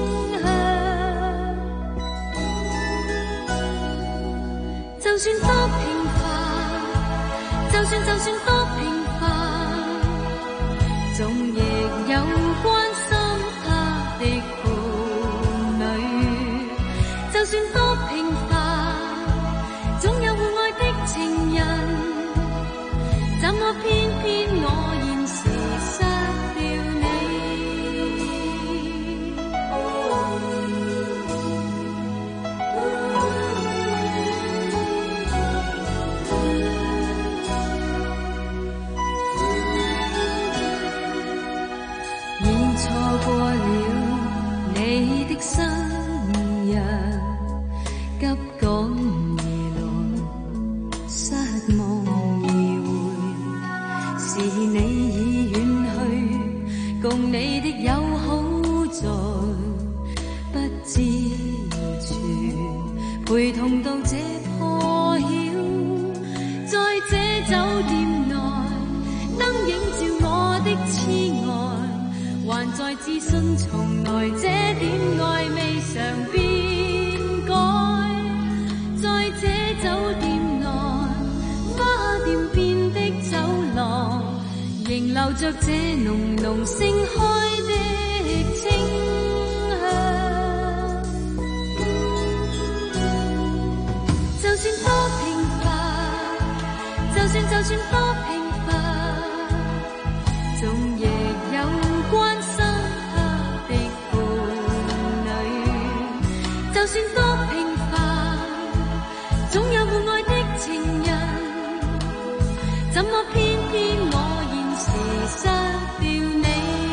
就算多平凡，就算就算多平凡，總亦有關心他的伴侶。就算多平凡，總有互愛的情人，怎麼偏偏我現時失掉你？過了你的生日，急趕而來，失望而回，是你已遠去，共你的友好在不知處，陪同到這破曉，在這酒店內，燈映照我的痴愛，還在自信從來這點愛未嘗變改。在這酒店內，花店變的走廊，仍留着這濃濃盛開的清香。就算多平凡，就算就算多平凡，總亦有關心他的伴侶。就算多平凡，總有互愛的情人，怎麼偏偏我現時失掉你？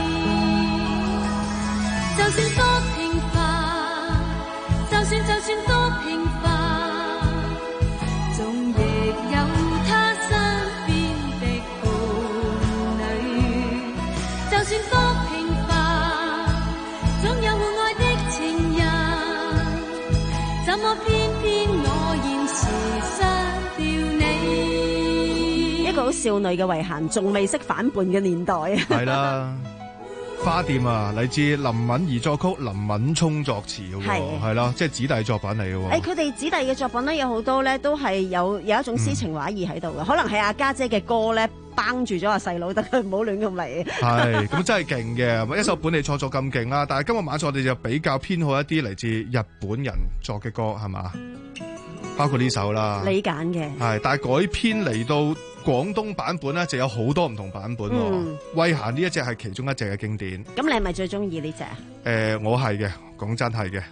就算多平凡，就算就算多平凡，總亦有他身邊的伴侶。就算多平凡，總有互愛的情人，怎麼偏偏我現時失掉你？ 一個好少女嘅慧嫻，仲未識反叛嘅年代啊！ 係啦，花店啊，嚟自林敏怡作曲，林敏聰作詞嘅喎，係啦，即係子弟作品嚟嘅喎。 誒，佢哋子弟嘅作品咧，有好多咧都係有有一種詩情畫意喺度嘅，嗯、可能係阿家姐嘅歌咧，幫住咗阿細佬，得佢唔好亂咁嚟。係， 咁真係勁嘅，一首本地創作咁勁啦。但係今日晚上我哋就比較偏好一啲嚟自日本人作嘅歌，係嘛？包括呢首啦， 你揀嘅係，但係改編嚟到廣東版本咧，就有好多唔同版本。嗯、慧嫻呢一隻係其中一隻嘅經典。 咁你係咪最中意呢隻啊？ 誒、呃，我係嘅，講真係嘅。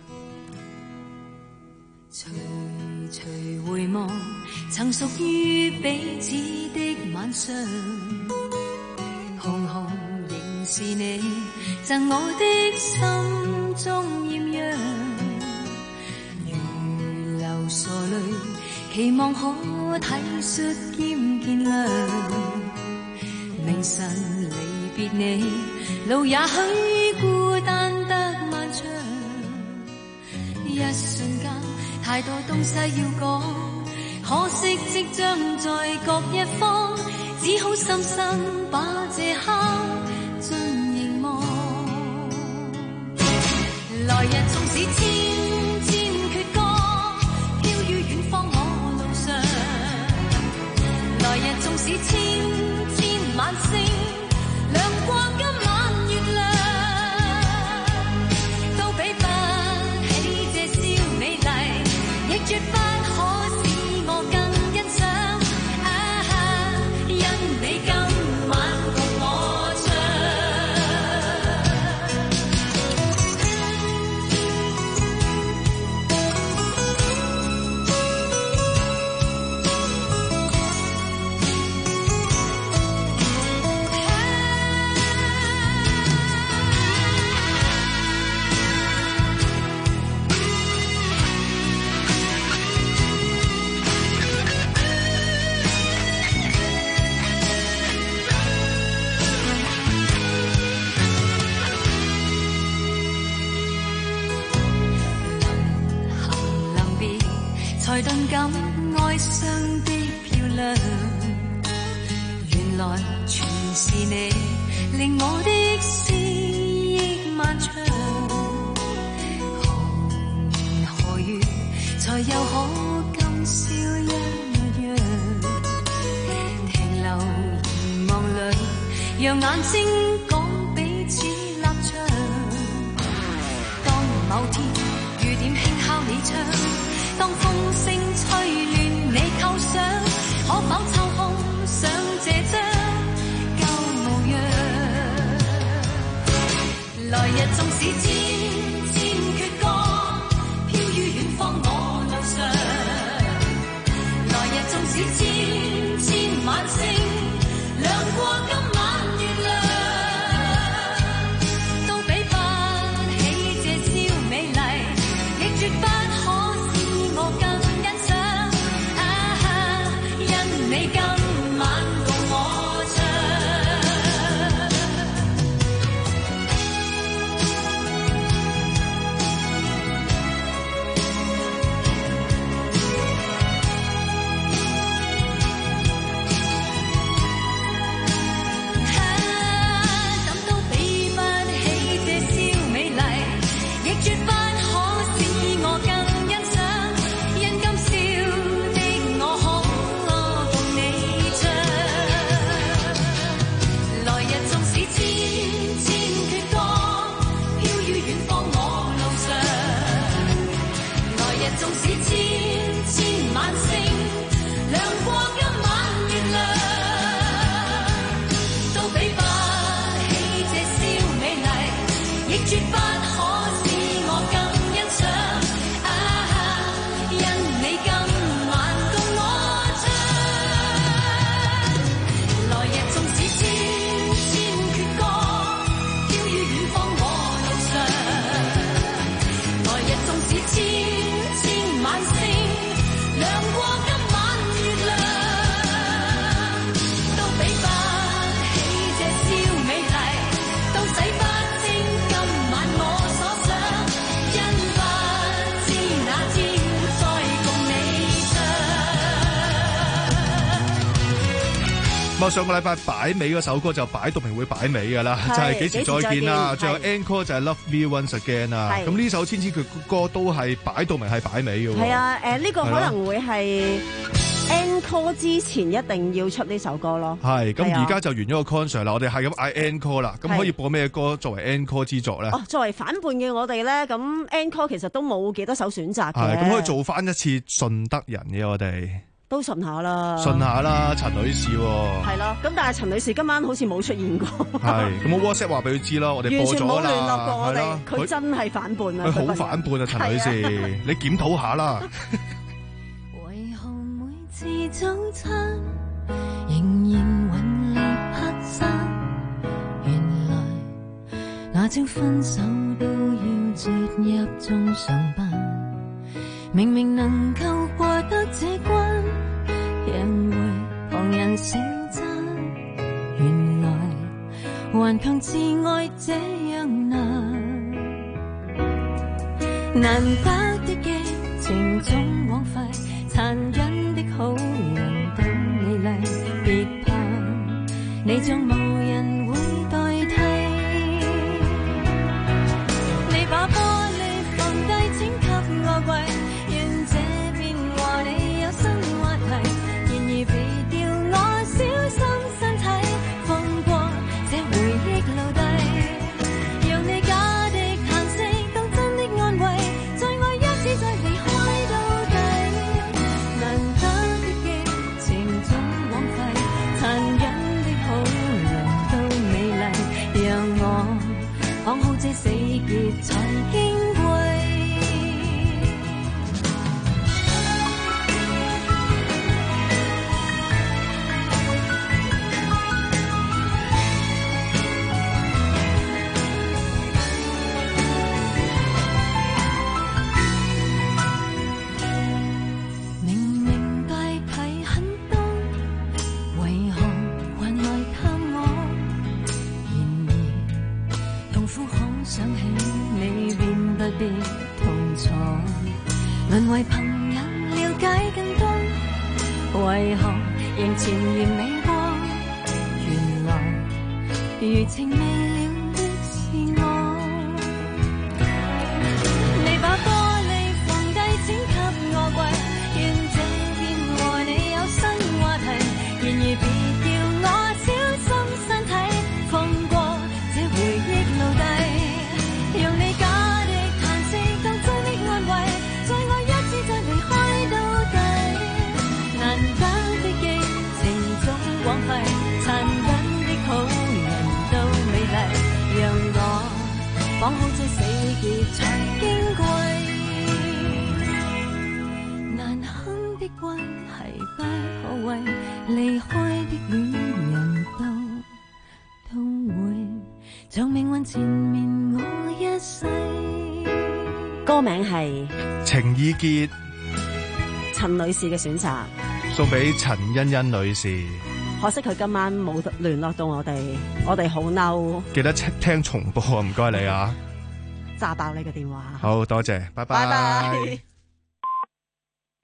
徐徐回望，曾屬於彼此的晚上，紅紅仍是你贈我的心中豔陽，如流流傻淚，期望可體恤兼見諒。明晨離別你，路也許孤單得漫長。一瞬間，太多東西要講，可惜即將在各一方，只好深深把這刻盡凝望。來日縱使千千闕歌，飄於遠方我路上。來日縱使千千晚星，亮過今晚月亮，都比不起這宵美麗，亦絕不可使我更欣賞。啊，因你今晚共我唱。才頓感哀傷的漂亮，原來全是你令我的思憶漫長。何年何月才又可今宵一樣，停留凝望裏，讓眼睛講彼此立場。當某天雨點輕敲你窗，當風聲吹亂你構想，可否抽空想這張舊模樣？來日縱使千千闕歌，飄於遠方我路上。來日縱使千千晚星，亮過今晚月亮，都比不起這宵美麗，亦絕不我更欣賞。啊，因你今晚共我唱。啊，怎都比不起這宵美麗，亦絕不可使我更欣賞。縱使千千晚星，亮過今晚月亮，都比不起這宵美麗，亦絕不可使我更欣賞。啊，因你今晚共我唱。來日縱使千千闕歌，飄於遠方我路上。來日縱使千晚星，亮過今晚月亮，都比不起這宵美麗，都洗不清今晚我所想，因不知哪天再共你唱。 咁啊，上個禮拜擺尾嗰首歌就擺到明會擺尾㗎啦，就係幾時再見啦。最後 encore 就係 Love Me Once Again 啦。咁呢首千千闕歌都係擺到明係擺尾嘅喎。 係啊，誒呢個可能會係 encore 之前一定要出呢首歌咯。 係，咁而家就完咗個 concert 啦，我哋係咁嗌 encore 啦。咁可以播咩歌作為 encore 之作咧？ 哦，作為反叛嘅我哋咧，咁 encore 其實都冇幾多首選擇嘅。 係，咁可以做翻一次順德人嘅我哋。 都順下啦， 順下啦，陳女士喎。 係咯，咁但係陳女士今晚好似冇出現過。 係，咁我 WhatsApp 話俾佢知啦，我哋播咗啦。完全冇聯絡過我哋， 佢真係反叛啊！ 佢好反叛啊，陳女士，你檢討下啦。 為何每次早餐仍然雲裏拍山？原來那朝分手都要進入中上班。 明明能夠過得這關，人會旁人笑讚，原來頑強自愛這樣難。難得的激情總枉費，殘忍的好人都美麗，別怕你將無人會代替。你把玻璃放低請給我跪，願這邊和你有新話題，然而別掉我小心身體，放過這回憶留低，讓你假的嘆息當真的安慰，在我一次再離開到底。難得的激情總枉費，殘忍的好人都美麗，讓我講好這死結才矜貴。明明大牌很多，為何還來探我？然而痛苦可想起你便不必痛楚，淪為朋友了解更多，為何仍前完美過？原來餘情未了的是我。你把玻璃放低請給我跪，願這邊和你有新話題，然而別掉我小心身體，放過這回憶留低，讓你假的嘆息當真的安慰，在我一次再離開到底。難得的激情總枉費，殘忍的好人都美麗，讓我綁好這死結才矜貴。難堪的關係不可畏，離開的戀人都都會像命運纏綿我一世。 歌名係情意結， 陳女士嘅選擇， 送俾陳欣欣女士。 可惜佢今晚冇聯絡到我哋，我哋好嬲， 記得聽重播啊！唔該你啊， 炸爆你嘅電話。 好多謝，拜拜。 拜拜。